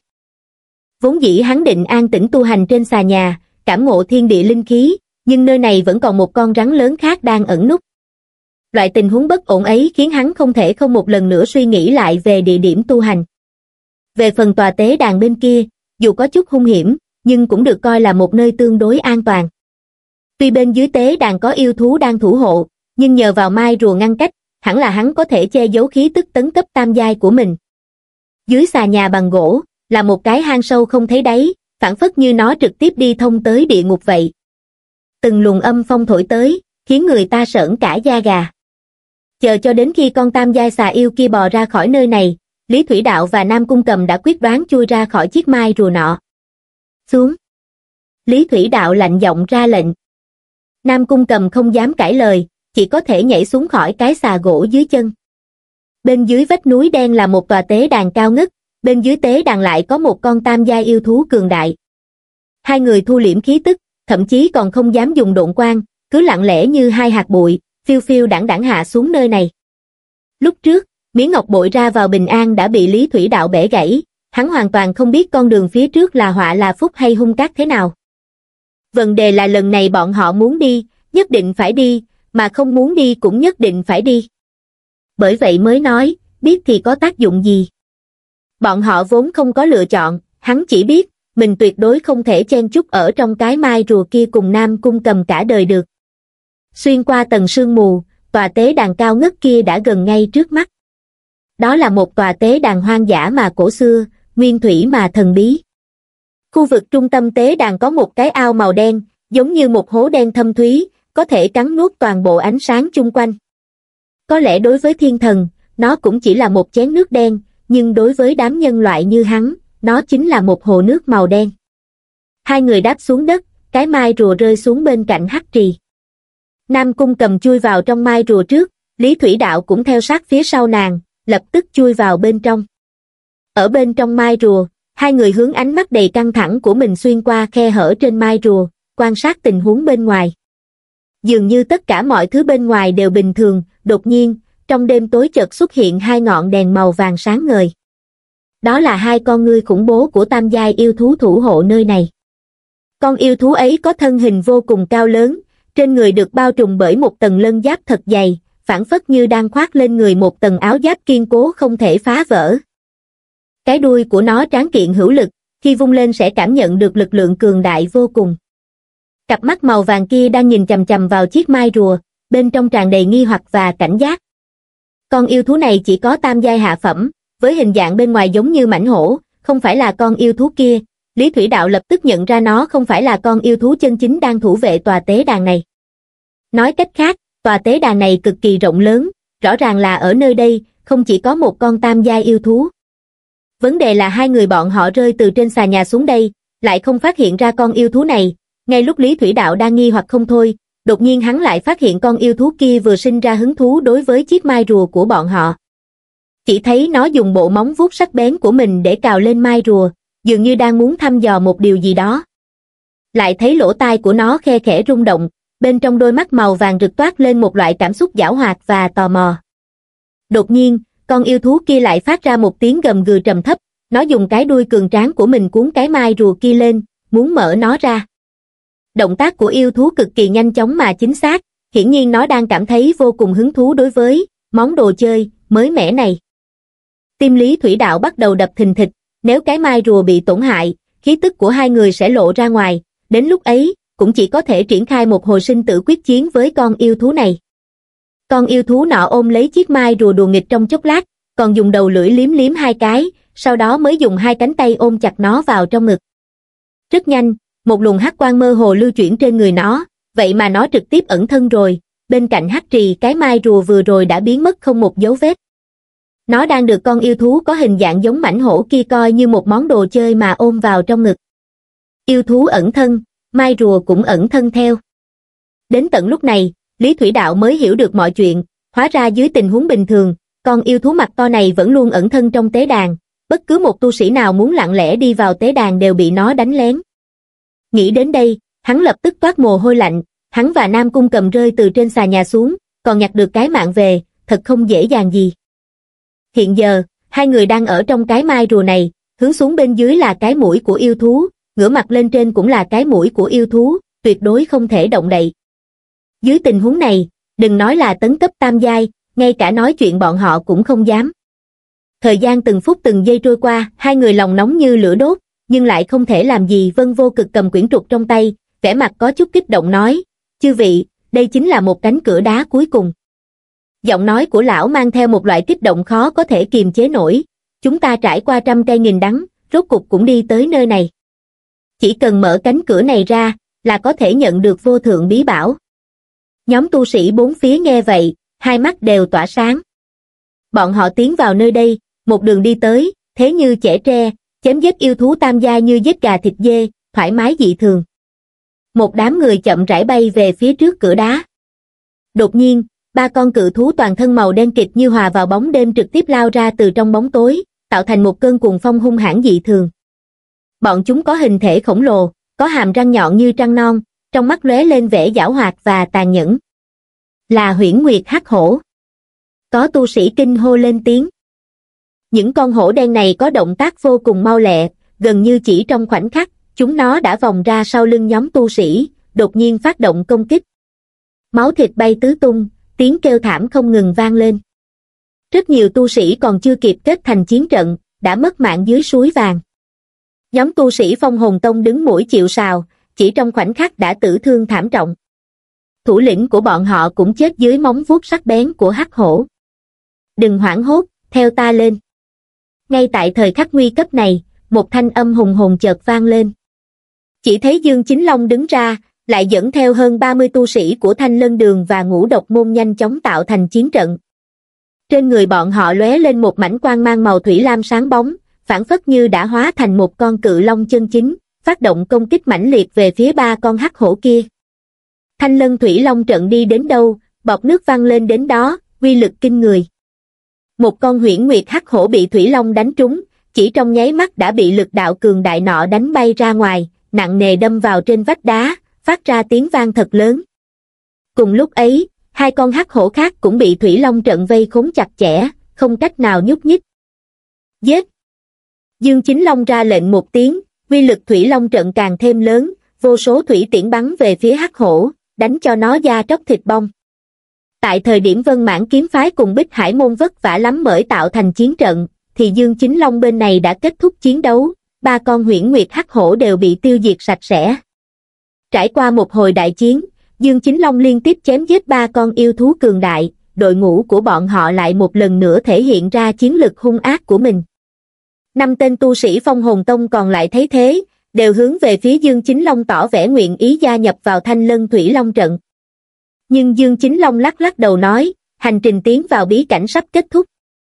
Vốn dĩ hắn định an tĩnh tu hành trên xà nhà, cảm ngộ thiên địa linh khí, nhưng nơi này vẫn còn một con rắn lớn khác đang ẩn núp. Loại tình huống bất ổn ấy khiến hắn không thể không một lần nữa suy nghĩ lại về địa điểm tu hành. Về phần tòa tế đàn bên kia, dù có chút hung hiểm, nhưng cũng được coi là một nơi tương đối an toàn. Tuy bên dưới tế đàn có yêu thú đang thủ hộ, nhưng nhờ vào mai rùa ngăn cách, hẳn là hắn có thể che giấu khí tức tấn cấp tam giai của mình. Dưới xà nhà bằng gỗ, là một cái hang sâu không thấy đáy, phảng phất như nó trực tiếp đi thông tới địa ngục vậy. Từng luồng âm phong thổi tới, khiến người ta sởn cả da gà. Chờ cho đến khi con tam giai xà yêu kia bò ra khỏi nơi này, Lý Thủy Đạo và Nam Cung Cầm đã quyết đoán chui ra khỏi chiếc mai rùa nọ. Xuống. Lý Thủy Đạo lạnh giọng ra lệnh. Nam Cung Cầm không dám cãi lời, chỉ có thể nhảy xuống khỏi cái xà gỗ dưới chân. Bên dưới vách núi đen là một tòa tế đàn cao ngất, bên dưới tế đàn lại có một con tam giai yêu thú cường đại. Hai người thu liễm khí tức, thậm chí còn không dám dùng độn quang, cứ lặng lẽ như hai hạt bụi, phiêu phiêu đãng đãng hạ xuống nơi này. Lúc trước, miếng ngọc bội ra vào bình an đã bị Lý Thủy Đạo bẻ gãy, hắn hoàn toàn không biết con đường phía trước là họa là phúc hay hung cát thế nào. Vấn đề là lần này bọn họ muốn đi, nhất định phải đi, mà không muốn đi cũng nhất định phải đi. Bởi vậy mới nói, biết thì có tác dụng gì. Bọn họ vốn không có lựa chọn, hắn chỉ biết, mình tuyệt đối không thể chen chúc ở trong cái mai rùa kia cùng Nam Cung Cầm cả đời được. Xuyên qua tầng sương mù, tòa tế đàn cao ngất kia đã gần ngay trước mắt. Đó là một tòa tế đàn hoang dã mà cổ xưa, nguyên thủy mà thần bí. Khu vực trung tâm tế đàn có một cái ao màu đen, giống như một hố đen thâm thúy, có thể cắn nuốt toàn bộ ánh sáng chung quanh. Có lẽ đối với thiên thần, nó cũng chỉ là một chén nước đen, nhưng đối với đám nhân loại như hắn, nó chính là một hồ nước màu đen. Hai người đáp xuống đất, cái mai rùa rơi xuống bên cạnh hắc trì. Nam Cung Cầm chui vào trong mai rùa trước, Lý Thủy Đạo cũng theo sát phía sau nàng, lập tức chui vào bên trong. Ở bên trong mai rùa, hai người hướng ánh mắt đầy căng thẳng của mình xuyên qua khe hở trên mai rùa, quan sát tình huống bên ngoài. Dường như tất cả mọi thứ bên ngoài đều bình thường, đột nhiên, trong đêm tối chợt xuất hiện hai ngọn đèn màu vàng sáng ngời. Đó là hai con ngươi khủng bố của tam giai yêu thú thủ hộ nơi này. Con yêu thú ấy có thân hình vô cùng cao lớn, trên người được bao trùm bởi một tầng lân giáp thật dày, phảng phất như đang khoác lên người một tầng áo giáp kiên cố không thể phá vỡ. Cái đuôi của nó tráng kiện hữu lực, khi vung lên sẽ cảm nhận được lực lượng cường đại vô cùng. Cặp mắt màu vàng kia đang nhìn chằm chằm vào chiếc mai rùa, bên trong tràn đầy nghi hoặc và cảnh giác. Con yêu thú này chỉ có tam giai hạ phẩm, với hình dạng bên ngoài giống như mãnh hổ, không phải là con yêu thú kia. Lý Thủy Đạo lập tức nhận ra nó không phải là con yêu thú chân chính đang thủ vệ tòa tế đàn này. Nói cách khác, tòa tế đàn này cực kỳ rộng lớn, rõ ràng là ở nơi đây, không chỉ có một con tam giai yêu thú. Vấn đề là hai người bọn họ rơi từ trên xà nhà xuống đây, lại không phát hiện ra con yêu thú này, Ngay lúc Lý Thủy Đạo đang nghi hoặc không thôi, đột nhiên hắn lại phát hiện con yêu thú kia vừa sinh ra hứng thú đối với chiếc mai rùa của bọn họ. Chỉ thấy nó dùng bộ móng vuốt sắc bén của mình để cào lên mai rùa, dường như đang muốn thăm dò một điều gì đó. Lại thấy lỗ tai của nó khe khẽ rung động, bên trong đôi mắt màu vàng rực toát lên một loại cảm xúc giảo hoạt và tò mò. Đột nhiên, con yêu thú kia lại phát ra một tiếng gầm gừ trầm thấp, nó dùng cái đuôi cường tráng của mình cuốn cái mai rùa kia lên, muốn mở nó ra. Động tác của yêu thú cực kỳ nhanh chóng mà chính xác, hiển nhiên nó đang cảm thấy vô cùng hứng thú đối với món đồ chơi mới mẻ này. Tim Lý Thủy Đạo bắt đầu đập thình thịch, nếu cái mai rùa bị tổn hại, khí tức của hai người sẽ lộ ra ngoài, đến lúc ấy, cũng chỉ có thể triển khai một hồi sinh tử quyết chiến với con yêu thú này. Con yêu thú nọ ôm lấy chiếc mai rùa đùa nghịch trong chốc lát, còn dùng đầu lưỡi liếm liếm hai cái, sau đó mới dùng hai cánh tay ôm chặt nó vào trong ngực. Rất nhanh, một luồng hắc quang mơ hồ lưu chuyển trên người nó, vậy mà nó trực tiếp ẩn thân rồi, bên cạnh hắc trì cái mai rùa vừa rồi đã biến mất không một dấu vết. Nó đang được con yêu thú có hình dạng giống mãnh hổ kia coi như một món đồ chơi mà ôm vào trong ngực. Yêu thú ẩn thân, mai rùa cũng ẩn thân theo. Đến tận lúc này, Lý Thủy Đạo mới hiểu được mọi chuyện, hóa ra dưới tình huống bình thường, con yêu thú mặt to này vẫn luôn ẩn thân trong tế đàn, bất cứ một tu sĩ nào muốn lặng lẽ đi vào tế đàn đều bị nó đánh lén. Nghĩ đến đây, hắn lập tức toát mồ hôi lạnh, hắn và Nam Cung Cầm rơi từ trên xà nhà xuống, còn nhặt được cái mạng về, thật không dễ dàng gì. Hiện giờ, hai người đang ở trong cái mai rùa này, hướng xuống bên dưới là cái mũi của yêu thú, ngửa mặt lên trên cũng là cái mũi của yêu thú, tuyệt đối không thể động đậy. Dưới tình huống này, đừng nói là tấn cấp tam giai, ngay cả nói chuyện bọn họ cũng không dám. Thời gian từng phút từng giây trôi qua, hai người lòng nóng như lửa đốt, nhưng lại không thể làm gì. Vân Vô Cực cầm quyển trục trong tay, vẻ mặt có chút kích động nói, chư vị, đây chính là một cánh cửa đá cuối cùng. Giọng nói của lão mang theo một loại kích động khó có thể kiềm chế nổi, chúng ta trải qua trăm cây nghìn đắng, rốt cục cũng đi tới nơi này. Chỉ cần mở cánh cửa này ra, là có thể nhận được vô thượng bí bảo. Nhóm tu sĩ bốn phía nghe vậy, hai mắt đều tỏa sáng. Bọn họ tiến vào nơi đây, một đường đi tới, thế như chẻ tre, chém giết yêu thú tam gia như giết gà thịt dê, thoải mái dị thường. Một đám người chậm rãi bay về phía trước cửa đá. Đột nhiên, ba con cự thú toàn thân màu đen kịt như hòa vào bóng đêm trực tiếp lao ra từ trong bóng tối, tạo thành một cơn cuồng phong hung hãn dị thường. Bọn chúng có hình thể khổng lồ, có hàm răng nhọn như trăng non, trong mắt lóe lên vẻ giảo hoạt và tàn nhẫn. Là Huyễn Nguyệt Hắc Hổ. Có tu sĩ kinh hô lên tiếng. Những con hổ đen này có động tác vô cùng mau lẹ, gần như chỉ trong khoảnh khắc, chúng nó đã vòng ra sau lưng nhóm tu sĩ, đột nhiên phát động công kích. Máu thịt bay tứ tung, tiếng kêu thảm không ngừng vang lên. Rất nhiều tu sĩ còn chưa kịp kết thành chiến trận, đã mất mạng dưới suối vàng. Nhóm tu sĩ Phong Hồn Tông đứng mũi chịu sào, chỉ trong khoảnh khắc đã tử thương thảm trọng. Thủ lĩnh của bọn họ cũng chết dưới móng vuốt sắc bén của hắc hổ. Đừng hoảng hốt, theo ta lên. Ngay tại thời khắc nguy cấp này, một thanh âm hùng hồn chợt vang lên. Chỉ thấy Dương Chính Long đứng ra, lại dẫn theo hơn ba mươi tu sĩ của Thanh Lân Đường và Ngũ Độc Môn nhanh chóng tạo thành chiến trận. Trên người bọn họ lóe lên một mảnh quang mang màu thủy lam sáng bóng, phảng phất như đã hóa thành một con cự long chân chính, phát động công kích mãnh liệt về phía ba con hắc hổ kia. Thanh Lân Thủy Long trận đi đến đâu, bọt nước văng lên đến đó, uy lực kinh người. Một con Huyễn Nguyệt Hắc Hổ bị Thủy Long đánh trúng, chỉ trong nháy mắt đã bị lực đạo cường đại nọ đánh bay ra ngoài, nặng nề đâm vào trên vách đá, phát ra tiếng vang thật lớn. Cùng lúc ấy, hai con hắc hổ khác cũng bị Thủy Long trận vây khốn chặt chẽ, không cách nào nhúc nhích. Giết! Dương Chính Long ra lệnh một tiếng, uy lực Thủy Long trận càng thêm lớn, vô số thủy tiễn bắn về phía hắc hổ, đánh cho nó da tróc thịt bong. Tại thời điểm Vân Mãn kiếm phái cùng Bích Hải môn vất vả lắm mới tạo thành chiến trận, thì Dương Chính Long bên này đã kết thúc chiến đấu, ba con Huyễn Nguyệt Hắc Hổ đều bị tiêu diệt sạch sẽ. Trải qua một hồi đại chiến, Dương Chính Long liên tiếp chém giết ba con yêu thú cường đại, đội ngũ của bọn họ lại một lần nữa thể hiện ra chiến lực hung ác của mình. Năm tên tu sĩ Phong Hồn Tông còn lại thấy thế, đều hướng về phía Dương Chính Long tỏ vẻ nguyện ý gia nhập vào Thanh Lân Thủy Long trận. Nhưng Dương Chính Long lắc lắc đầu nói, hành trình tiến vào bí cảnh sắp kết thúc.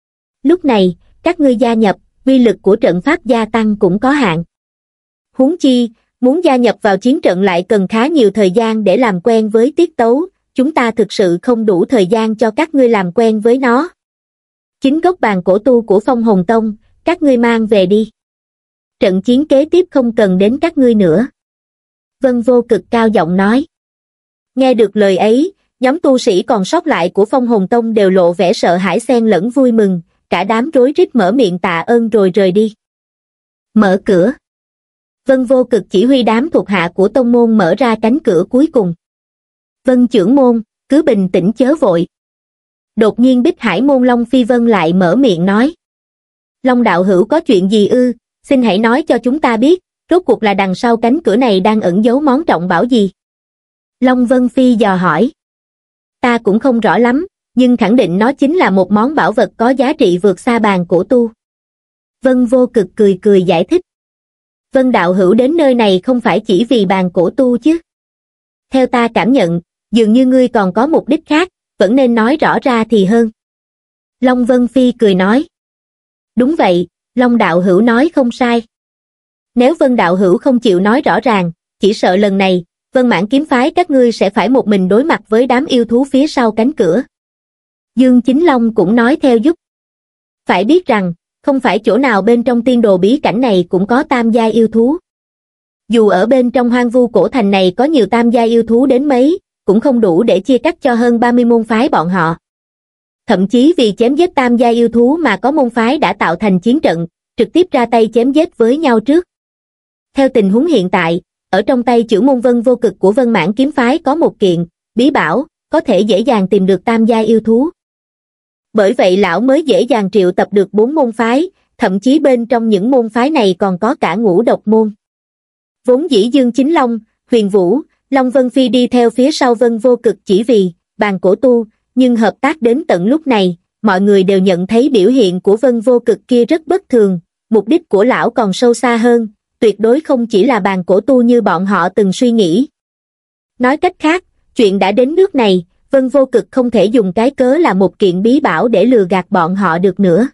Lúc này, các ngươi gia nhập, uy lực của trận pháp gia tăng cũng có hạn. Huống chi, muốn gia nhập vào chiến trận lại cần khá nhiều thời gian để làm quen với tiết tấu, chúng ta thực sự không đủ thời gian cho các ngươi làm quen với nó. Chính gốc bàn cổ tu của Phong Hồn Tông, các ngươi mang về đi. Trận chiến kế tiếp không cần đến các ngươi nữa. Vân Vô Cực cao giọng nói. Nghe được lời ấy, nhóm tu sĩ còn sót lại của Phong Hồn Tông đều lộ vẻ sợ hãi xen lẫn vui mừng, cả đám rối rít mở miệng tạ ơn rồi rời đi. Mở cửa. Vân Vô Cực chỉ huy đám thuộc hạ của tông môn mở ra cánh cửa cuối cùng. Vân trưởng môn, cứ bình tĩnh chớ vội. Đột nhiên Bích Hải môn Long Phi Vân lại mở miệng nói. Long đạo hữu có chuyện gì ư, xin hãy nói cho chúng ta biết, rốt cuộc là đằng sau cánh cửa này đang ẩn giấu món trọng bảo gì? Long Vân Phi dò hỏi. Ta cũng không rõ lắm, nhưng khẳng định nó chính là một món bảo vật có giá trị vượt xa bàn cổ tu. Vân Vô Cực cười cười giải thích. Vân đạo hữu đến nơi này không phải chỉ vì bàn cổ tu chứ? Theo ta cảm nhận, dường như ngươi còn có mục đích khác, vẫn nên nói rõ ra thì hơn. Long Vân Phi cười nói. Đúng vậy, Long đạo hữu nói không sai. Nếu Vân đạo hữu không chịu nói rõ ràng, chỉ sợ lần này, Vân Mãn kiếm phái các ngươi sẽ phải một mình đối mặt với đám yêu thú phía sau cánh cửa. Dương Chính Long cũng nói theo giúp. Phải biết rằng, không phải chỗ nào bên trong tiên đồ bí cảnh này cũng có tam giai yêu thú. Dù ở bên trong hoang vu cổ thành này có nhiều tam giai yêu thú đến mấy, cũng không đủ để chia cắt cho hơn ba mươi môn phái bọn họ. Thậm chí vì chém giết tam giai yêu thú mà có môn phái đã tạo thành chiến trận, trực tiếp ra tay chém giết với nhau trước. Theo tình huống hiện tại, ở trong tay chưởng môn Vân Vô Cực của Vân Mãn kiếm phái có một kiện bí bảo, có thể dễ dàng tìm được tam giai yêu thú. Bởi vậy lão mới dễ dàng triệu tập được bốn môn phái, thậm chí bên trong những môn phái này còn có cả ngũ độc môn. Vốn dĩ Dương Chính Long, Huyền Vũ, Long Vân Phi đi theo phía sau Vân Vô Cực chỉ vì bàn cổ tu, nhưng hợp tác đến tận lúc này, mọi người đều nhận thấy biểu hiện của Vân Vô Cực kia rất bất thường, mục đích của lão còn sâu xa hơn, tuyệt đối không chỉ là bàn cổ tu như bọn họ từng suy nghĩ. Nói cách khác, chuyện đã đến nước này, Vân Vô Cực không thể dùng cái cớ là một kiện bí bảo để lừa gạt bọn họ được nữa.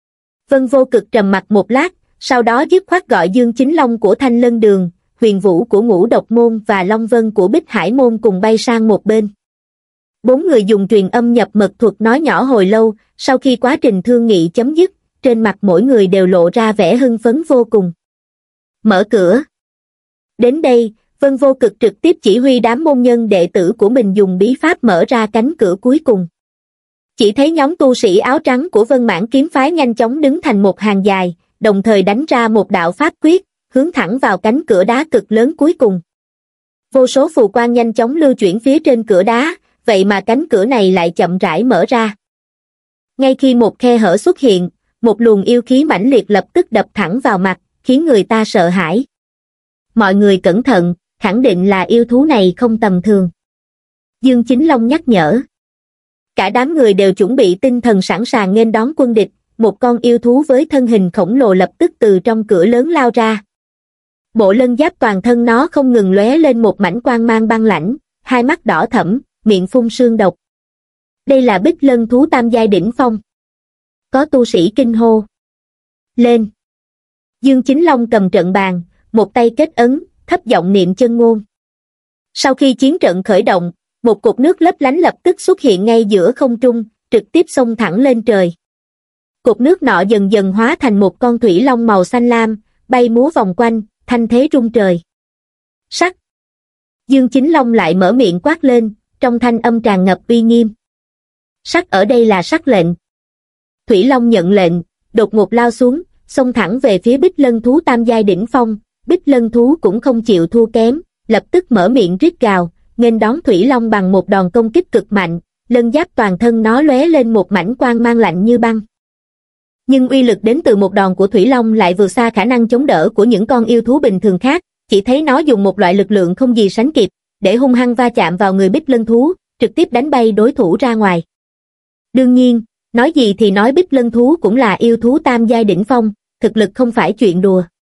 Vân Vô Cực trầm mặc một lát, sau đó dứt khoát gọi Dương Chính Long của Thanh Lân Đường, Huyền Vũ của Ngũ Độc Môn và Long Vân của Bích Hải Môn cùng bay sang một bên. Bốn người dùng truyền âm nhập mật thuật nói nhỏ hồi lâu, sau khi quá trình thương nghị chấm dứt, trên mặt mỗi người đều lộ ra vẻ hưng phấn vô cùng. Mở cửa. Đến đây, Vân Vô Cực trực tiếp chỉ huy đám môn nhân đệ tử của mình dùng bí pháp mở ra cánh cửa cuối cùng. Chỉ thấy nhóm tu sĩ áo trắng của Vân Mãn kiếm phái nhanh chóng đứng thành một hàng dài, đồng thời đánh ra một đạo pháp quyết, hướng thẳng vào cánh cửa đá cực lớn cuối cùng. Vô số phù quang nhanh chóng lưu chuyển phía trên cửa đá, vậy mà cánh cửa này lại chậm rãi mở ra. Ngay khi một khe hở xuất hiện, một luồng yêu khí mãnh liệt lập tức đập thẳng vào mặt, khiến người ta sợ hãi. Mọi người cẩn thận, khẳng định là yêu thú này không tầm thường. Dương Chính Long nhắc nhở. Cả đám người đều chuẩn bị tinh thần sẵn sàng nghênh đón quân địch, một con yêu thú với thân hình khổng lồ lập tức từ trong cửa lớn lao ra. Bộ lân giáp toàn thân nó không ngừng lóe lên một mảnh quang mang băng lãnh, hai mắt đỏ thẫm, miệng phun sương độc. Đây là bích lân thú tam giai đỉnh phong. Có tu sĩ kinh hô. Lên. Dương Chính Long cầm trận bàn, một tay kết ấn, thấp giọng niệm chân ngôn. Sau khi chiến trận khởi động, một cột nước lấp lánh lập tức xuất hiện ngay giữa không trung, trực tiếp xông thẳng lên trời. Cột nước nọ dần dần hóa thành một con thủy long màu xanh lam, bay múa vòng quanh, thanh thế rung trời. Sắc. Dương Chính Long lại mở miệng quát lên, trong thanh âm tràn ngập uy nghiêm. Sắc ở đây là sắc lệnh. Thủy Long nhận lệnh, đột ngột lao xuống, xông thẳng về phía bích lân thú tam giai đỉnh phong. Bích lân thú cũng không chịu thua kém, lập tức mở miệng rít gào, nghênh đón Thủy Long bằng một đòn công kích cực mạnh, lân giáp toàn thân nó lóe lên một mảnh quang mang lạnh như băng. Nhưng uy lực đến từ một đòn của Thủy Long lại vượt xa khả năng chống đỡ của những con yêu thú bình thường khác, chỉ thấy nó dùng một loại lực lượng không gì sánh kịp, để hung hăng va chạm vào người bích lân thú, trực tiếp đánh bay đối thủ ra ngoài. Đương nhiên, nói gì thì nói bích lân thú cũng là yêu thú tam giai đỉnh phong, thực lực không phải chuyện đùa.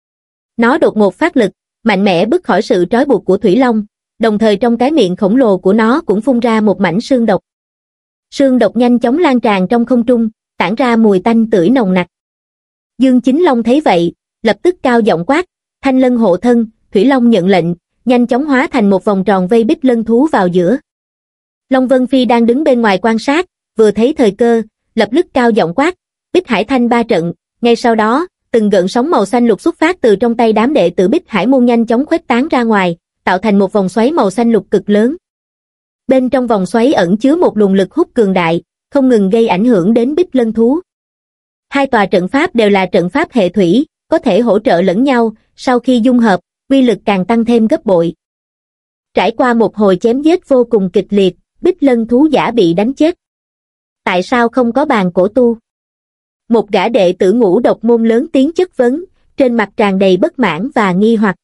Nó đột ngột phát lực, mạnh mẽ bứt khỏi sự trói buộc của Thủy Long, đồng thời trong cái miệng khổng lồ của nó cũng phun ra một mảnh sương độc. Sương độc nhanh chóng lan tràn trong không trung, tản ra mùi tanh tưởi nồng nặc. Dương Chính Long thấy vậy, lập tức cao giọng quát, Thanh Lân hộ thân, Thủy Long nhận lệnh, nhanh chóng hóa thành một vòng tròn vây Bích Lân thú vào giữa. Long Vân Phi đang đứng bên ngoài quan sát, vừa thấy thời cơ, lập tức cao giọng quát, Bích Hải Thanh ba trận. Ngay sau đó, từng gợn sóng màu xanh lục xuất phát từ trong tay đám đệ tử Bích Hải môn nhanh chóng khuếch tán ra ngoài, tạo thành một vòng xoáy màu xanh lục cực lớn. Bên trong vòng xoáy ẩn chứa một luồng lực hút cường đại, không ngừng gây ảnh hưởng đến Bích Lân thú. Hai tòa trận pháp đều là trận pháp hệ thủy, có thể hỗ trợ lẫn nhau, sau khi dung hợp, uy lực càng tăng thêm gấp bội. Trải qua một hồi chém giết vô cùng kịch liệt, Bích Lân thú giả bị đánh chết. Tại sao không có bàn cổ tu? Một gã đệ tử Ngũ Độc môn lớn tiếng chất vấn, trên mặt tràn đầy bất mãn và nghi hoặc.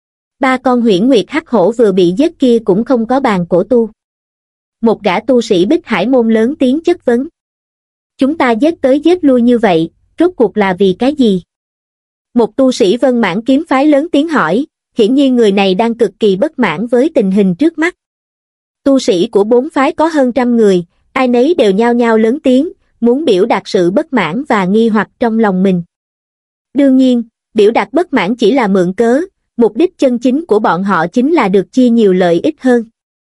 Ba con Huyễn Nguyệt hắc hổ vừa bị giết kia cũng không có bàn cổ tu. Một gã tu sĩ Bích Hải môn lớn tiếng chất vấn. Chúng ta giết tới giết lui như vậy, rốt cuộc là vì cái gì? Một tu sĩ Vân Mãn kiếm phái lớn tiếng hỏi, hiển nhiên người này đang cực kỳ bất mãn với tình hình trước mắt. Tu sĩ của bốn phái có hơn trăm người, ai nấy đều nhao nhao lớn tiếng, muốn biểu đạt sự bất mãn và nghi hoặc trong lòng mình. Đương nhiên, biểu đạt bất mãn chỉ là mượn cớ, mục đích chân chính của bọn họ chính là được chia nhiều lợi ích hơn.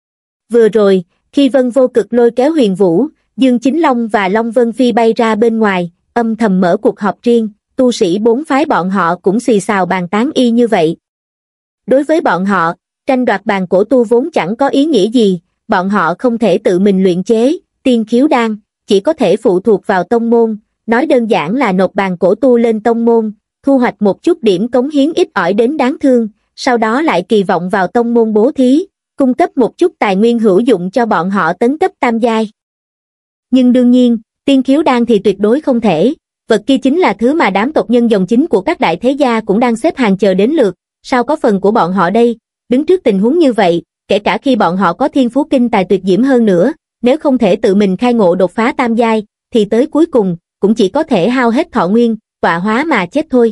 Vừa rồi, khi Vân Vô Cực lôi kéo Huyền Vũ, Dương Chính Long và Long Vân Phi bay ra bên ngoài, âm thầm mở cuộc họp riêng, tu sĩ bốn phái bọn họ cũng xì xào bàn tán y như vậy. Đối với bọn họ, tranh đoạt bàn cổ tu vốn chẳng có ý nghĩa gì, bọn họ không thể tự mình luyện chế, tiên khiếu đan, chỉ có thể phụ thuộc vào tông môn, nói đơn giản là nộp bàn cổ tu lên tông môn, thu hoạch một chút điểm cống hiến ít ỏi đến đáng thương, sau đó lại kỳ vọng vào tông môn bố thí, cung cấp một chút tài nguyên hữu dụng cho bọn họ tấn cấp tam giai. Nhưng đương nhiên, tiên khiếu đan thì tuyệt đối không thể, vật kia chính là thứ mà đám tộc nhân dòng chính của các đại thế gia cũng đang xếp hàng chờ đến lượt, sao có phần của bọn họ đây? Đứng trước tình huống như vậy, kể cả khi bọn họ có thiên phú kinh tài tuyệt diễm hơn nữa, nếu không thể tự mình khai ngộ đột phá tam giai, thì tới cuối cùng, cũng chỉ có thể hao hết thọ nguyên, tọa hóa mà chết thôi.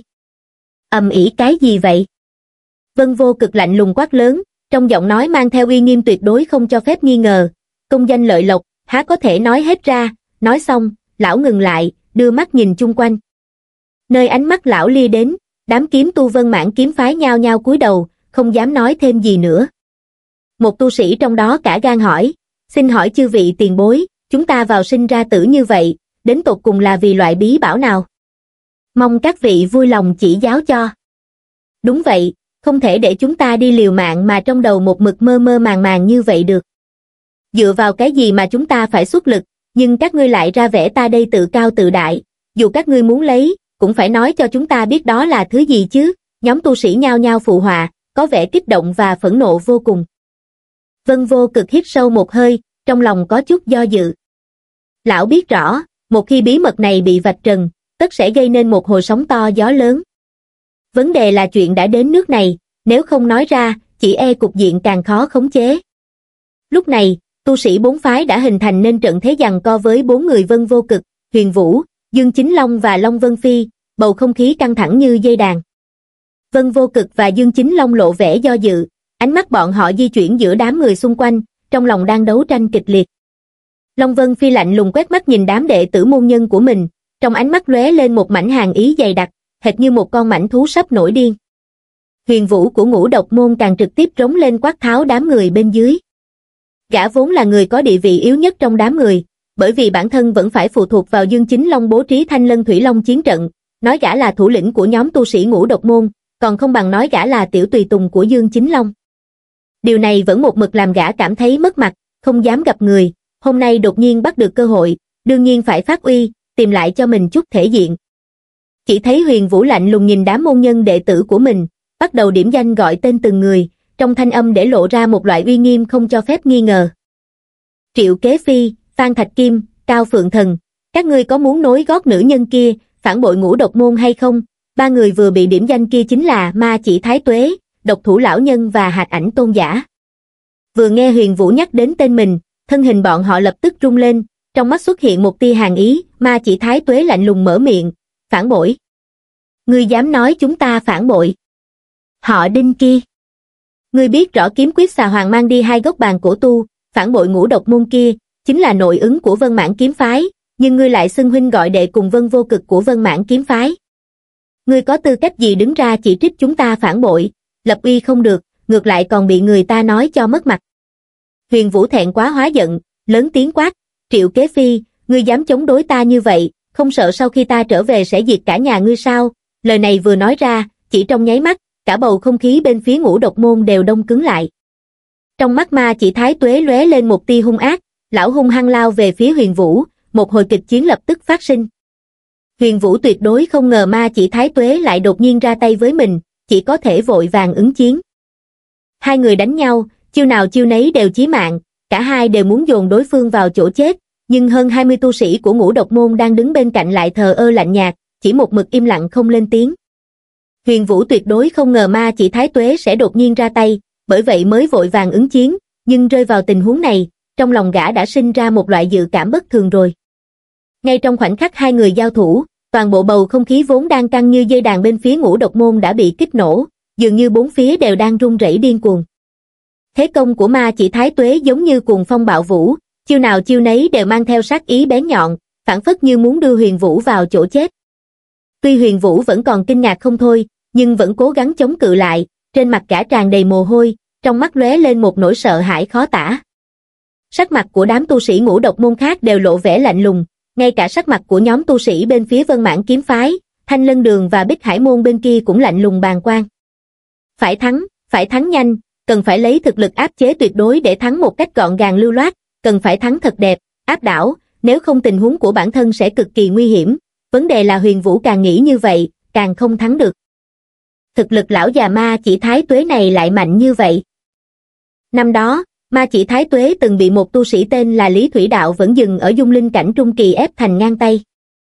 Ầm ĩ cái gì vậy? Vân Vô Cực lạnh lùng quát lớn, trong giọng nói mang theo uy nghiêm tuyệt đối không cho phép nghi ngờ, công danh lợi lộc, há có thể nói hết ra, nói xong, lão ngừng lại, đưa mắt nhìn chung quanh. Nơi ánh mắt lão lia đến, đám kiếm tu Vân Mãn kiếm phái nhao nhao cúi đầu, không dám nói thêm gì nữa. Một tu sĩ trong đó cả gan hỏi, xin hỏi chư vị tiền bối, chúng ta vào sinh ra tử như vậy, đến tột cùng là vì loại bí bảo nào? Mong các vị vui lòng chỉ giáo cho. Đúng vậy, không thể để chúng ta đi liều mạng mà trong đầu một mực mơ mơ màng màng như vậy được. Dựa vào cái gì mà chúng ta phải xuất lực, nhưng các ngươi lại ra vẻ ta đây tự cao tự đại, dù các ngươi muốn lấy, cũng phải nói cho chúng ta biết đó là thứ gì chứ. Nhóm tu sĩ nhao nhao phụ họa, có vẻ kích động và phẫn nộ vô cùng. Vân Vô Cực hít sâu một hơi, trong lòng có chút do dự. Lão biết rõ, một khi bí mật này bị vạch trần, tất sẽ gây nên một hồi sóng to gió lớn. Vấn đề là chuyện đã đến nước này, nếu không nói ra, chỉ e cục diện càng khó khống chế. Lúc này, tu sĩ bốn phái đã hình thành nên trận thế giằng co với bốn người Vân Vô Cực, Huyền Vũ, Dương Chính Long và Long Vân Phi, bầu không khí căng thẳng như dây đàn. Vân Vô Cực và Dương Chính Long lộ vẻ do dự, ánh mắt bọn họ di chuyển giữa đám người xung quanh, trong lòng đang đấu tranh kịch liệt. Long Vân Phi lạnh lùng quét mắt nhìn đám đệ tử môn nhân của mình, trong ánh mắt lóe lên một mảnh hàn ý dày đặc, hệt như một con mãnh thú sắp nổi điên. Huyền Vũ của Ngũ Độc môn càng trực tiếp rống lên quát tháo đám người bên dưới. Gã vốn là người có địa vị yếu nhất trong đám người, bởi vì bản thân vẫn phải phụ thuộc vào Dương Chính Long bố trí Thanh Lân Thủy Long chiến trận, nói gã là thủ lĩnh của nhóm tu sĩ Ngũ Độc môn, còn không bằng nói gã là tiểu tùy tùng của Dương Chính Long. Điều này vẫn một mực làm gã cảm thấy mất mặt, không dám gặp người, hôm nay đột nhiên bắt được cơ hội, đương nhiên phải phát uy, tìm lại cho mình chút thể diện. Chỉ thấy Huyền Vũ lạnh lùng nhìn đám môn nhân đệ tử của mình, bắt đầu điểm danh gọi tên từng người, trong thanh âm để lộ ra một loại uy nghiêm không cho phép nghi ngờ. Triệu Kế Phi, Phan Thạch Kim, Cao Phượng Thần, các ngươi có muốn nối gót nữ nhân kia, phản bội Ngũ Độc môn hay không? Ba người vừa bị điểm danh kia chính là Ma Chỉ Thái Tuế, Độc Thủ Lão Nhân và Hạt Ảnh Tôn Giả. Vừa nghe Huyền Vũ nhắc đến tên mình, thân hình bọn họ lập tức rung lên, trong mắt xuất hiện một tia hàn ý. Ma Chỉ Thái Tuế lạnh lùng mở miệng, phản bội. Ngươi dám nói chúng ta phản bội? Họ Đinh kia. Ngươi biết rõ kiếm quyết xà hoàng mang đi hai gốc bàn cổ tu, phản bội Ngũ Độc môn kia, chính là nội ứng của Vân Mãn kiếm phái, nhưng ngươi lại xưng huynh gọi đệ cùng Vân Vô Cực của Vân Mãn kiếm phái. Ngươi có tư cách gì đứng ra chỉ trích chúng ta phản bội, lập uy không được, ngược lại còn bị người ta nói cho mất mặt. Huyền Vũ thẹn quá hóa giận, lớn tiếng quát, Triệu Kế Phi, ngươi dám chống đối ta như vậy, không sợ sau khi ta trở về sẽ diệt cả nhà ngươi sao? Lời này vừa nói ra, chỉ trong nháy mắt, cả bầu không khí bên phía Ngũ Độc Môn đều đông cứng lại. Trong mắt Ma Chỉ Thái Tuế lóe lên một tia hung ác, lão hung hăng lao về phía Huyền Vũ, một hồi kịch chiến lập tức phát sinh. Huyền Vũ tuyệt đối không ngờ Ma Chỉ Thái Tuế lại đột nhiên ra tay với mình, chỉ có thể vội vàng ứng chiến. Hai người đánh nhau, chiêu nào chiêu nấy đều chí mạng, cả hai đều muốn dồn đối phương vào chỗ chết, nhưng hơn hai mươi tu sĩ của Ngũ Độc Môn đang đứng bên cạnh lại thờ ơ lạnh nhạt, chỉ một mực im lặng không lên tiếng. Huyền Vũ tuyệt đối không ngờ Ma Chỉ Thái Tuế sẽ đột nhiên ra tay, bởi vậy mới vội vàng ứng chiến, nhưng rơi vào tình huống này, trong lòng gã đã sinh ra một loại dự cảm bất thường rồi. Ngay trong khoảnh khắc hai người giao thủ, toàn bộ bầu không khí vốn đang căng như dây đàn bên phía Ngũ Độc Môn đã bị kích nổ, dường như bốn phía đều đang rung rẩy điên cuồng. Thế công của Ma Chỉ Thái Tuế giống như cuồng phong bạo vũ, chiêu nào chiêu nấy đều mang theo sát ý bén nhọn, phảng phất như muốn đưa Huyền Vũ vào chỗ chết. Tuy Huyền Vũ vẫn còn kinh ngạc không thôi, nhưng vẫn cố gắng chống cự lại, trên mặt gã tràn đầy mồ hôi, trong mắt lóe lên một nỗi sợ hãi khó tả. Sắc mặt của đám tu sĩ Ngũ Độc Môn khác đều lộ vẻ lạnh lùng, ngay cả sắc mặt của nhóm tu sĩ bên phía Vân Mãn Kiếm Phái, Thanh Lân Đường và Bích Hải Môn bên kia cũng lạnh lùng bàng quan. Phải thắng, phải thắng nhanh, cần phải lấy thực lực áp chế tuyệt đối để thắng một cách gọn gàng lưu loát, cần phải thắng thật đẹp, áp đảo, nếu không tình huống của bản thân sẽ cực kỳ nguy hiểm. Vấn đề là Huyền Vũ càng nghĩ như vậy, càng không thắng được. Thực lực lão già Ma Chỉ Thái Tuế này lại mạnh như vậy. Năm đó, Ma Chỉ Thái Tuế từng bị một tu sĩ tên là Lý Thủy Đạo vẫn dừng ở dung linh cảnh trung kỳ ép thành ngang tay.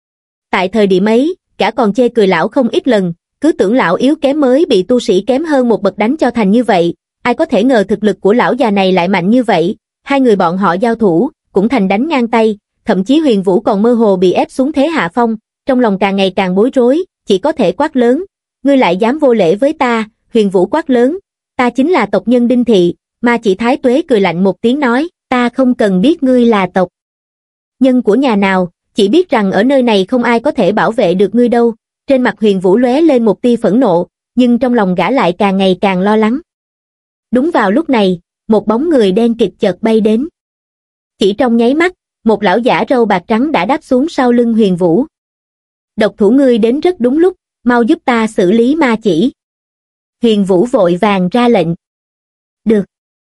Tại thời điểm ấy, gã còn chê cười lão không ít lần, cứ tưởng lão yếu kém mới bị tu sĩ kém hơn một bậc đánh cho thành như vậy, ai có thể ngờ thực lực của lão già này lại mạnh như vậy. Hai người bọn họ giao thủ, cũng thành đánh ngang tay, thậm chí Huyền Vũ còn mơ hồ bị ép xuống thế hạ phong, trong lòng càng ngày càng bối rối, chỉ có thể quát lớn, ngươi lại dám vô lễ với ta? Huyền Vũ quát lớn, ta chính là tộc nhân Đinh Thị. Ma Chỉ Thái Tuế cười lạnh một tiếng nói, ta không cần biết ngươi là tộc nhân của nhà nào, chỉ biết rằng ở nơi này không ai có thể bảo vệ được ngươi đâu. Trên mặt Huyền Vũ lóe lên một tia phẫn nộ, nhưng trong lòng gã lại càng ngày càng lo lắng. Đúng vào lúc này, một bóng người đen kịt chợt bay đến. Chỉ trong nháy mắt, một lão giả râu bạc trắng đã đáp xuống sau lưng Huyền Vũ. Độc thủ ngươi đến rất đúng lúc, mau giúp ta xử lý Ma Chỉ. Huyền Vũ vội vàng ra lệnh. Được.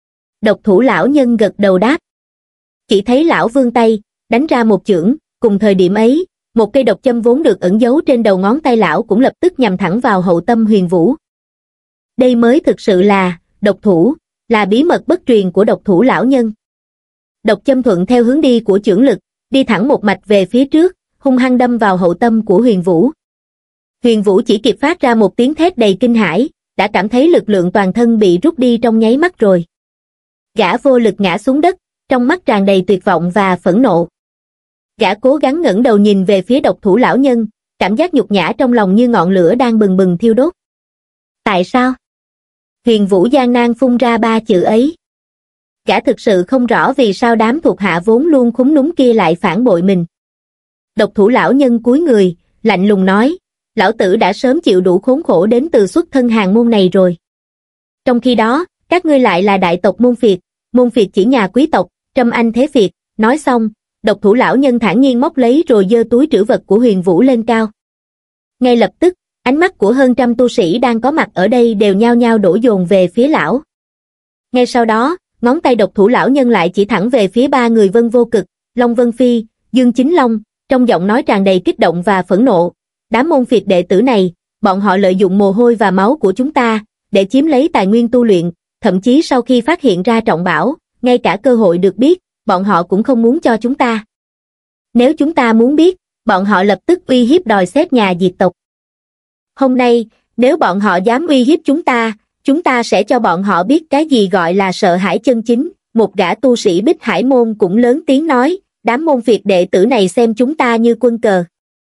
Độc thủ lão nhân gật đầu đáp. Chỉ thấy lão vươn tay, đánh ra một chưởng, cùng thời điểm ấy, một cây độc châm vốn được ẩn giấu trên đầu ngón tay lão cũng lập tức nhằm thẳng vào hậu tâm Huyền Vũ. Đây mới thực sự là độc thủ, là bí mật bất truyền của độc thủ lão nhân. Độc châm thuận theo hướng đi của chưởng lực, đi thẳng một mạch về phía trước, hung hăng đâm vào hậu tâm của Huyền Vũ. Huyền Vũ chỉ kịp phát ra một tiếng thét đầy kinh hãi, đã cảm thấy lực lượng toàn thân bị rút đi trong nháy mắt rồi. Gã vô lực ngã xuống đất, trong mắt tràn đầy tuyệt vọng và phẫn nộ. Gã cố gắng ngẩng đầu nhìn về phía độc thủ lão nhân, cảm giác nhục nhã trong lòng như ngọn lửa đang bừng bừng thiêu đốt. Tại sao? Huyền Vũ gian nan phun ra ba chữ ấy. Gã thực sự không rõ vì sao đám thuộc hạ vốn luôn khúm núm kia lại phản bội mình. Độc thủ lão nhân cúi người, lạnh lùng nói, lão tử đã sớm chịu đủ khốn khổ đến từ xuất thân hàng môn này rồi. Trong khi đó, các ngươi lại là đại tộc môn phiệt, môn phiệt chỉ nhà quý tộc, trâm anh thế phiệt. Nói xong, độc thủ lão nhân thản nhiên móc lấy rồi giơ túi trữ vật của Huyền Vũ lên cao. Ngay lập tức, ánh mắt của hơn trăm tu sĩ đang có mặt ở đây đều nhao nhao đổ dồn về phía lão. Ngay sau đó, ngón tay độc thủ lão nhân lại chỉ thẳng về phía ba người Vân Vô Cực, Long Vân Phi, Dương Chính Long, trong giọng nói tràn đầy kích động và phẫn nộ. Đám môn phiệt đệ tử này, bọn họ lợi dụng mồ hôi và máu của chúng ta, để chiếm lấy tài nguyên tu luyện, thậm chí sau khi phát hiện ra trọng bảo, ngay cả cơ hội được biết, bọn họ cũng không muốn cho chúng ta. Nếu chúng ta muốn biết, bọn họ lập tức uy hiếp đòi xét nhà diệt tộc. Hôm nay, nếu bọn họ dám uy hiếp chúng ta, chúng ta sẽ cho bọn họ biết cái gì gọi là sợ hãi chân chính. Một gã tu sĩ Bích Hải Môn cũng lớn tiếng nói, đám môn phiệt đệ tử này xem chúng ta như quân cờ.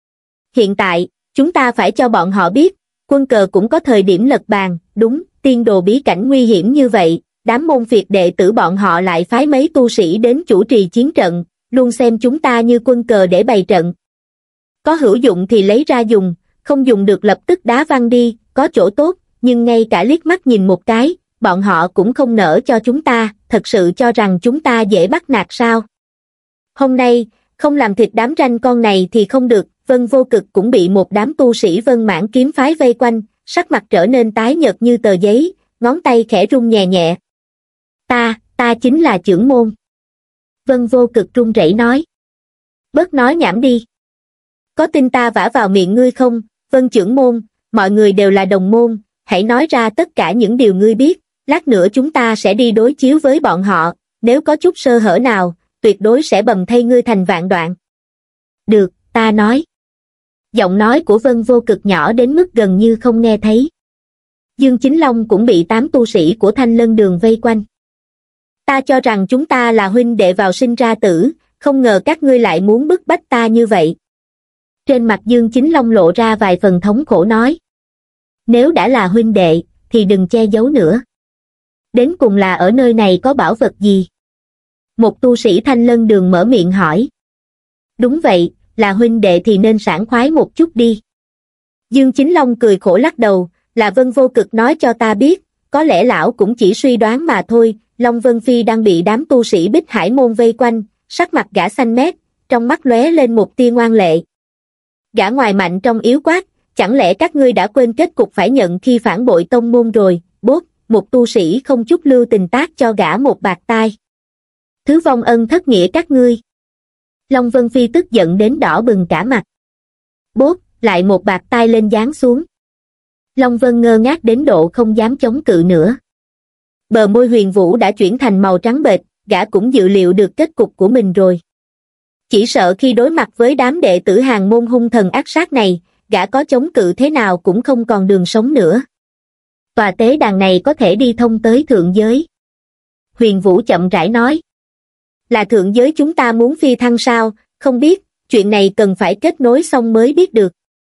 Hiện tại, chúng ta phải cho bọn họ biết, quân cờ cũng có thời điểm lật bàn, đúng, tiên đồ bí cảnh nguy hiểm như vậy, đám môn phiệt đệ tử bọn họ lại phái mấy tu sĩ đến chủ trì chiến trận, luôn xem chúng ta như quân cờ để bày trận. Có hữu dụng thì lấy ra dùng, không dùng được lập tức đá văng đi, có chỗ tốt, nhưng ngay cả liếc mắt nhìn một cái, bọn họ cũng không nỡ cho chúng ta, thật sự cho rằng chúng ta dễ bắt nạt sao? Hôm nay, không làm thịt đám ranh con này thì không được. Vân Vô Cực cũng bị một đám tu sĩ Vân Mãn kiếm phái vây quanh, sắc mặt trở nên tái nhợt như tờ giấy, ngón tay khẽ rung nhẹ nhẹ. Ta, ta chính là trưởng môn. Vân Vô Cực run rẩy nói. Bớt nói nhảm đi. Có tin ta vả vào miệng ngươi không? Vân trưởng môn, mọi người đều là đồng môn, hãy nói ra tất cả những điều ngươi biết, lát nữa chúng ta sẽ đi đối chiếu với bọn họ, nếu có chút sơ hở nào, tuyệt đối sẽ bầm thây ngươi thành vạn đoạn. Được, ta nói. Giọng nói của Vân Vô Cực nhỏ đến mức gần như không nghe thấy. Dương Chính Long cũng bị tám tu sĩ của Thanh Lân Đường vây quanh. Ta cho rằng chúng ta là huynh đệ vào sinh ra tử, không ngờ các ngươi lại muốn bức bách ta như vậy. Trên mặt Dương Chính Long lộ ra vài phần thống khổ nói. Nếu đã là huynh đệ, thì đừng che giấu nữa. Đến cùng là ở nơi này có bảo vật gì? Một tu sĩ Thanh Lân Đường mở miệng hỏi. Đúng vậy, là huynh đệ thì nên sảng khoái một chút đi. Dương Chính Long cười khổ lắc đầu, là Vân Vô Cực nói cho ta biết, có lẽ lão cũng chỉ suy đoán mà thôi. Long Vân Phi đang bị đám tu sĩ Bích Hải Môn vây quanh, sắc mặt gã xanh mét, trong mắt lóe lên một tia ngoan lệ. Gã ngoài mạnh trong yếu quát, chẳng lẽ các ngươi đã quên kết cục phải nhận khi phản bội tông môn rồi? Bốt, một tu sĩ không chút lưu tình tác cho gã một bạt tai. Thứ vong ân thất nghĩa các ngươi. Long Vân Phi tức giận đến đỏ bừng cả mặt. Bốt, lại một bạt tai lên giáng xuống. Long Vân ngơ ngác đến độ không dám chống cự nữa. Bờ môi Huyền Vũ đã chuyển thành màu trắng bệch, gã cũng dự liệu được kết cục của mình rồi. Chỉ sợ khi đối mặt với đám đệ tử Hàn môn hung thần ác sát này, gã có chống cự thế nào cũng không còn đường sống nữa. Tòa tế đàn này có thể đi thông tới thượng giới. Huyền Vũ chậm rãi nói. Là thượng giới chúng ta muốn phi thăng sao? Không biết, chuyện này cần phải kết nối xong mới biết được.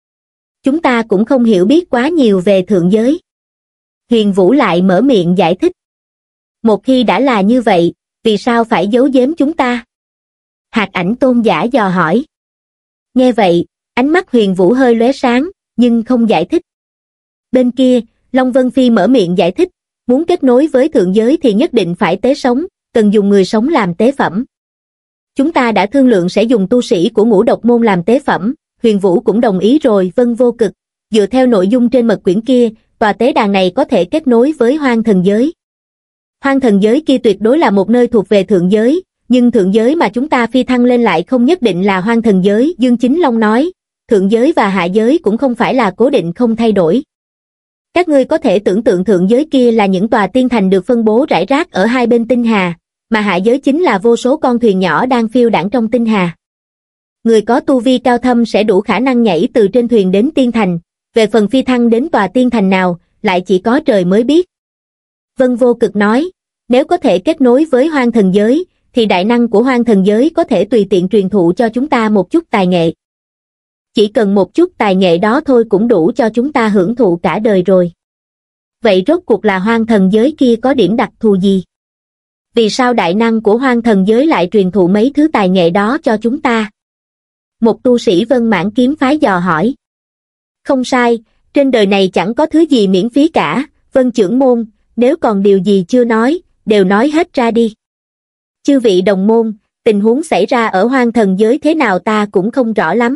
Chúng ta cũng không hiểu biết quá nhiều về thượng giới. Huyền Vũ lại mở miệng giải thích. Một khi đã là như vậy, vì sao phải giấu giếm chúng ta? Hạt Ảnh Tôn giả dò hỏi. Nghe vậy, ánh mắt Huyền Vũ hơi lóe sáng, nhưng không giải thích. Bên kia, Long Vân Phi mở miệng giải thích, muốn kết nối với thượng giới thì nhất định phải tế sống, cần dùng người sống làm tế phẩm. Chúng ta đã thương lượng sẽ dùng tu sĩ của Ngũ Độc Môn làm tế phẩm, Huyền Vũ cũng đồng ý rồi. Vân Vô Cực, dựa theo nội dung trên mật quyển kia, tòa tế đàn này có thể kết nối với Hoang Thần Giới. Hoang Thần Giới kia tuyệt đối là một nơi thuộc về thượng giới, nhưng thượng giới mà chúng ta phi thăng lên lại không nhất định là Hoang Thần Giới. Dương Chính Long nói, thượng giới và hạ giới cũng không phải là cố định không thay đổi. Các ngươi có thể tưởng tượng thượng giới kia là những tòa tiên thành được phân bố rải rác ở hai bên tinh hà, mà hạ giới chính là vô số con thuyền nhỏ đang phiêu đãng trong tinh hà. Người có tu vi cao thâm sẽ đủ khả năng nhảy từ trên thuyền đến tiên thành, về phần phi thăng đến tòa tiên thành nào, lại chỉ có trời mới biết. Vân Vô Cực nói, nếu có thể kết nối với Hoang Thần Giới, thì đại năng của Hoang Thần Giới có thể tùy tiện truyền thụ cho chúng ta một chút tài nghệ. Chỉ cần một chút tài nghệ đó thôi cũng đủ cho chúng ta hưởng thụ cả đời rồi. Vậy rốt cuộc là Hoang Thần Giới kia có điểm đặc thù gì? Vì sao đại năng của Hoang Thần Giới lại truyền thụ mấy thứ tài nghệ đó cho chúng ta? Một tu sĩ Vân Mãn kiếm phái dò hỏi. Không sai, trên đời này chẳng có thứ gì miễn phí cả, Vân trưởng môn, nếu còn điều gì chưa nói, đều nói hết ra đi. Chư vị đồng môn, tình huống xảy ra ở Hoang Thần Giới thế nào ta cũng không rõ lắm.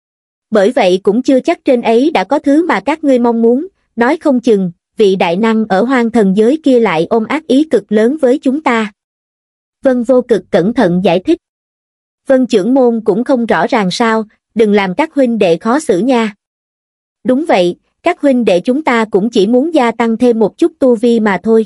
Bởi vậy cũng chưa chắc trên ấy đã có thứ mà các ngươi mong muốn, nói không chừng, vị đại năng ở Hoang Thần Giới kia lại ôm ác ý cực lớn với chúng ta. Vân Vô Cực cẩn thận giải thích. Vân trưởng môn cũng không rõ ràng sao, đừng làm các huynh đệ khó xử nha. Đúng vậy, các huynh đệ chúng ta cũng chỉ muốn gia tăng thêm một chút tu vi mà thôi.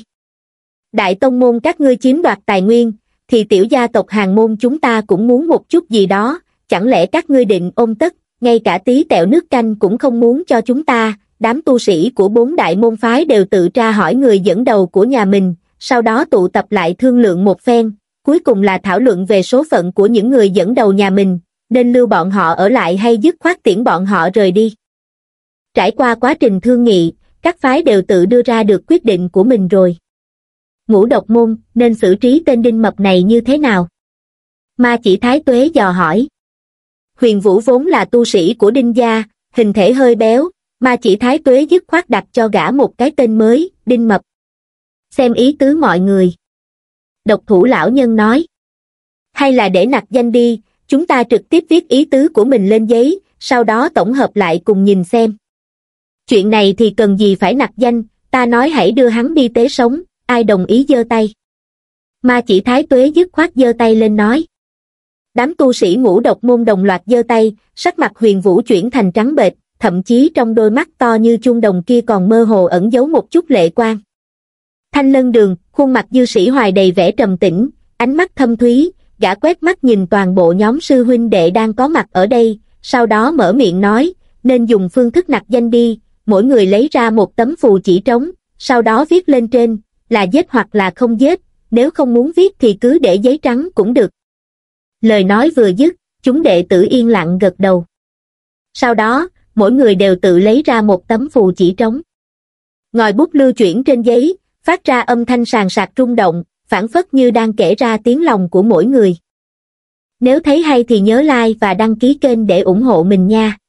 Đại tông môn các ngươi chiếm đoạt tài nguyên, thì tiểu gia tộc Hàn môn chúng ta cũng muốn một chút gì đó, chẳng lẽ các ngươi định ôm tất, ngay cả tí tẹo nước canh cũng không muốn cho chúng ta? Đám tu sĩ của bốn đại môn phái đều tự tra hỏi người dẫn đầu của nhà mình, sau đó tụ tập lại thương lượng một phen, cuối cùng là thảo luận về số phận của những người dẫn đầu nhà mình, nên lưu bọn họ ở lại hay dứt khoát tiễn bọn họ rời đi. Trải qua quá trình thương nghị, các phái đều tự đưa ra được quyết định của mình rồi. Ngũ Độc Môn nên xử trí tên đinh mập này như thế nào? Ma Chỉ Thái Tuế dò hỏi. Huyền Vũ vốn là tu sĩ của Đinh gia, hình thể hơi béo, Mà chỉ Thái Tuế dứt khoát đặt cho gã một cái tên mới, Đinh Mập. Xem ý tứ mọi người. Độc thủ lão nhân nói. Hay là để nặc danh đi, chúng ta trực tiếp viết ý tứ của mình lên giấy, sau đó tổng hợp lại cùng nhìn xem. Chuyện này thì cần gì phải nặc danh, ta nói hãy đưa hắn đi tế sống, ai đồng ý giơ tay. Mà chỉ Thái Tuế dứt khoát giơ tay lên nói. Đám tu sĩ ngũ độc môn đồng loạt giơ tay, sắc mặt Huyền Vũ chuyển thành trắng bệch, thậm chí trong đôi mắt to như chuông đồng kia còn mơ hồ ẩn giấu một chút lệ quang. Thanh Lân Đường, khuôn mặt Dư Sĩ Hoài đầy vẻ trầm tĩnh, ánh mắt thâm thúy, gã quét mắt nhìn toàn bộ nhóm sư huynh đệ đang có mặt ở đây, sau đó mở miệng nói, nên dùng phương thức nặc danh đi, mỗi người lấy ra một tấm phù chỉ trống, sau đó viết lên trên, là giết hoặc là không giết, nếu không muốn viết thì cứ để giấy trắng cũng được. Lời nói vừa dứt, chúng đệ tử yên lặng gật đầu. Sau đó, mỗi người đều tự lấy ra một tấm phù chỉ trống. Ngòi bút lưu chuyển trên giấy, phát ra âm thanh sàn sạc rung động, phảng phất như đang kể ra tiếng lòng của mỗi người. Nếu thấy hay thì nhớ like và đăng ký kênh để ủng hộ mình nha.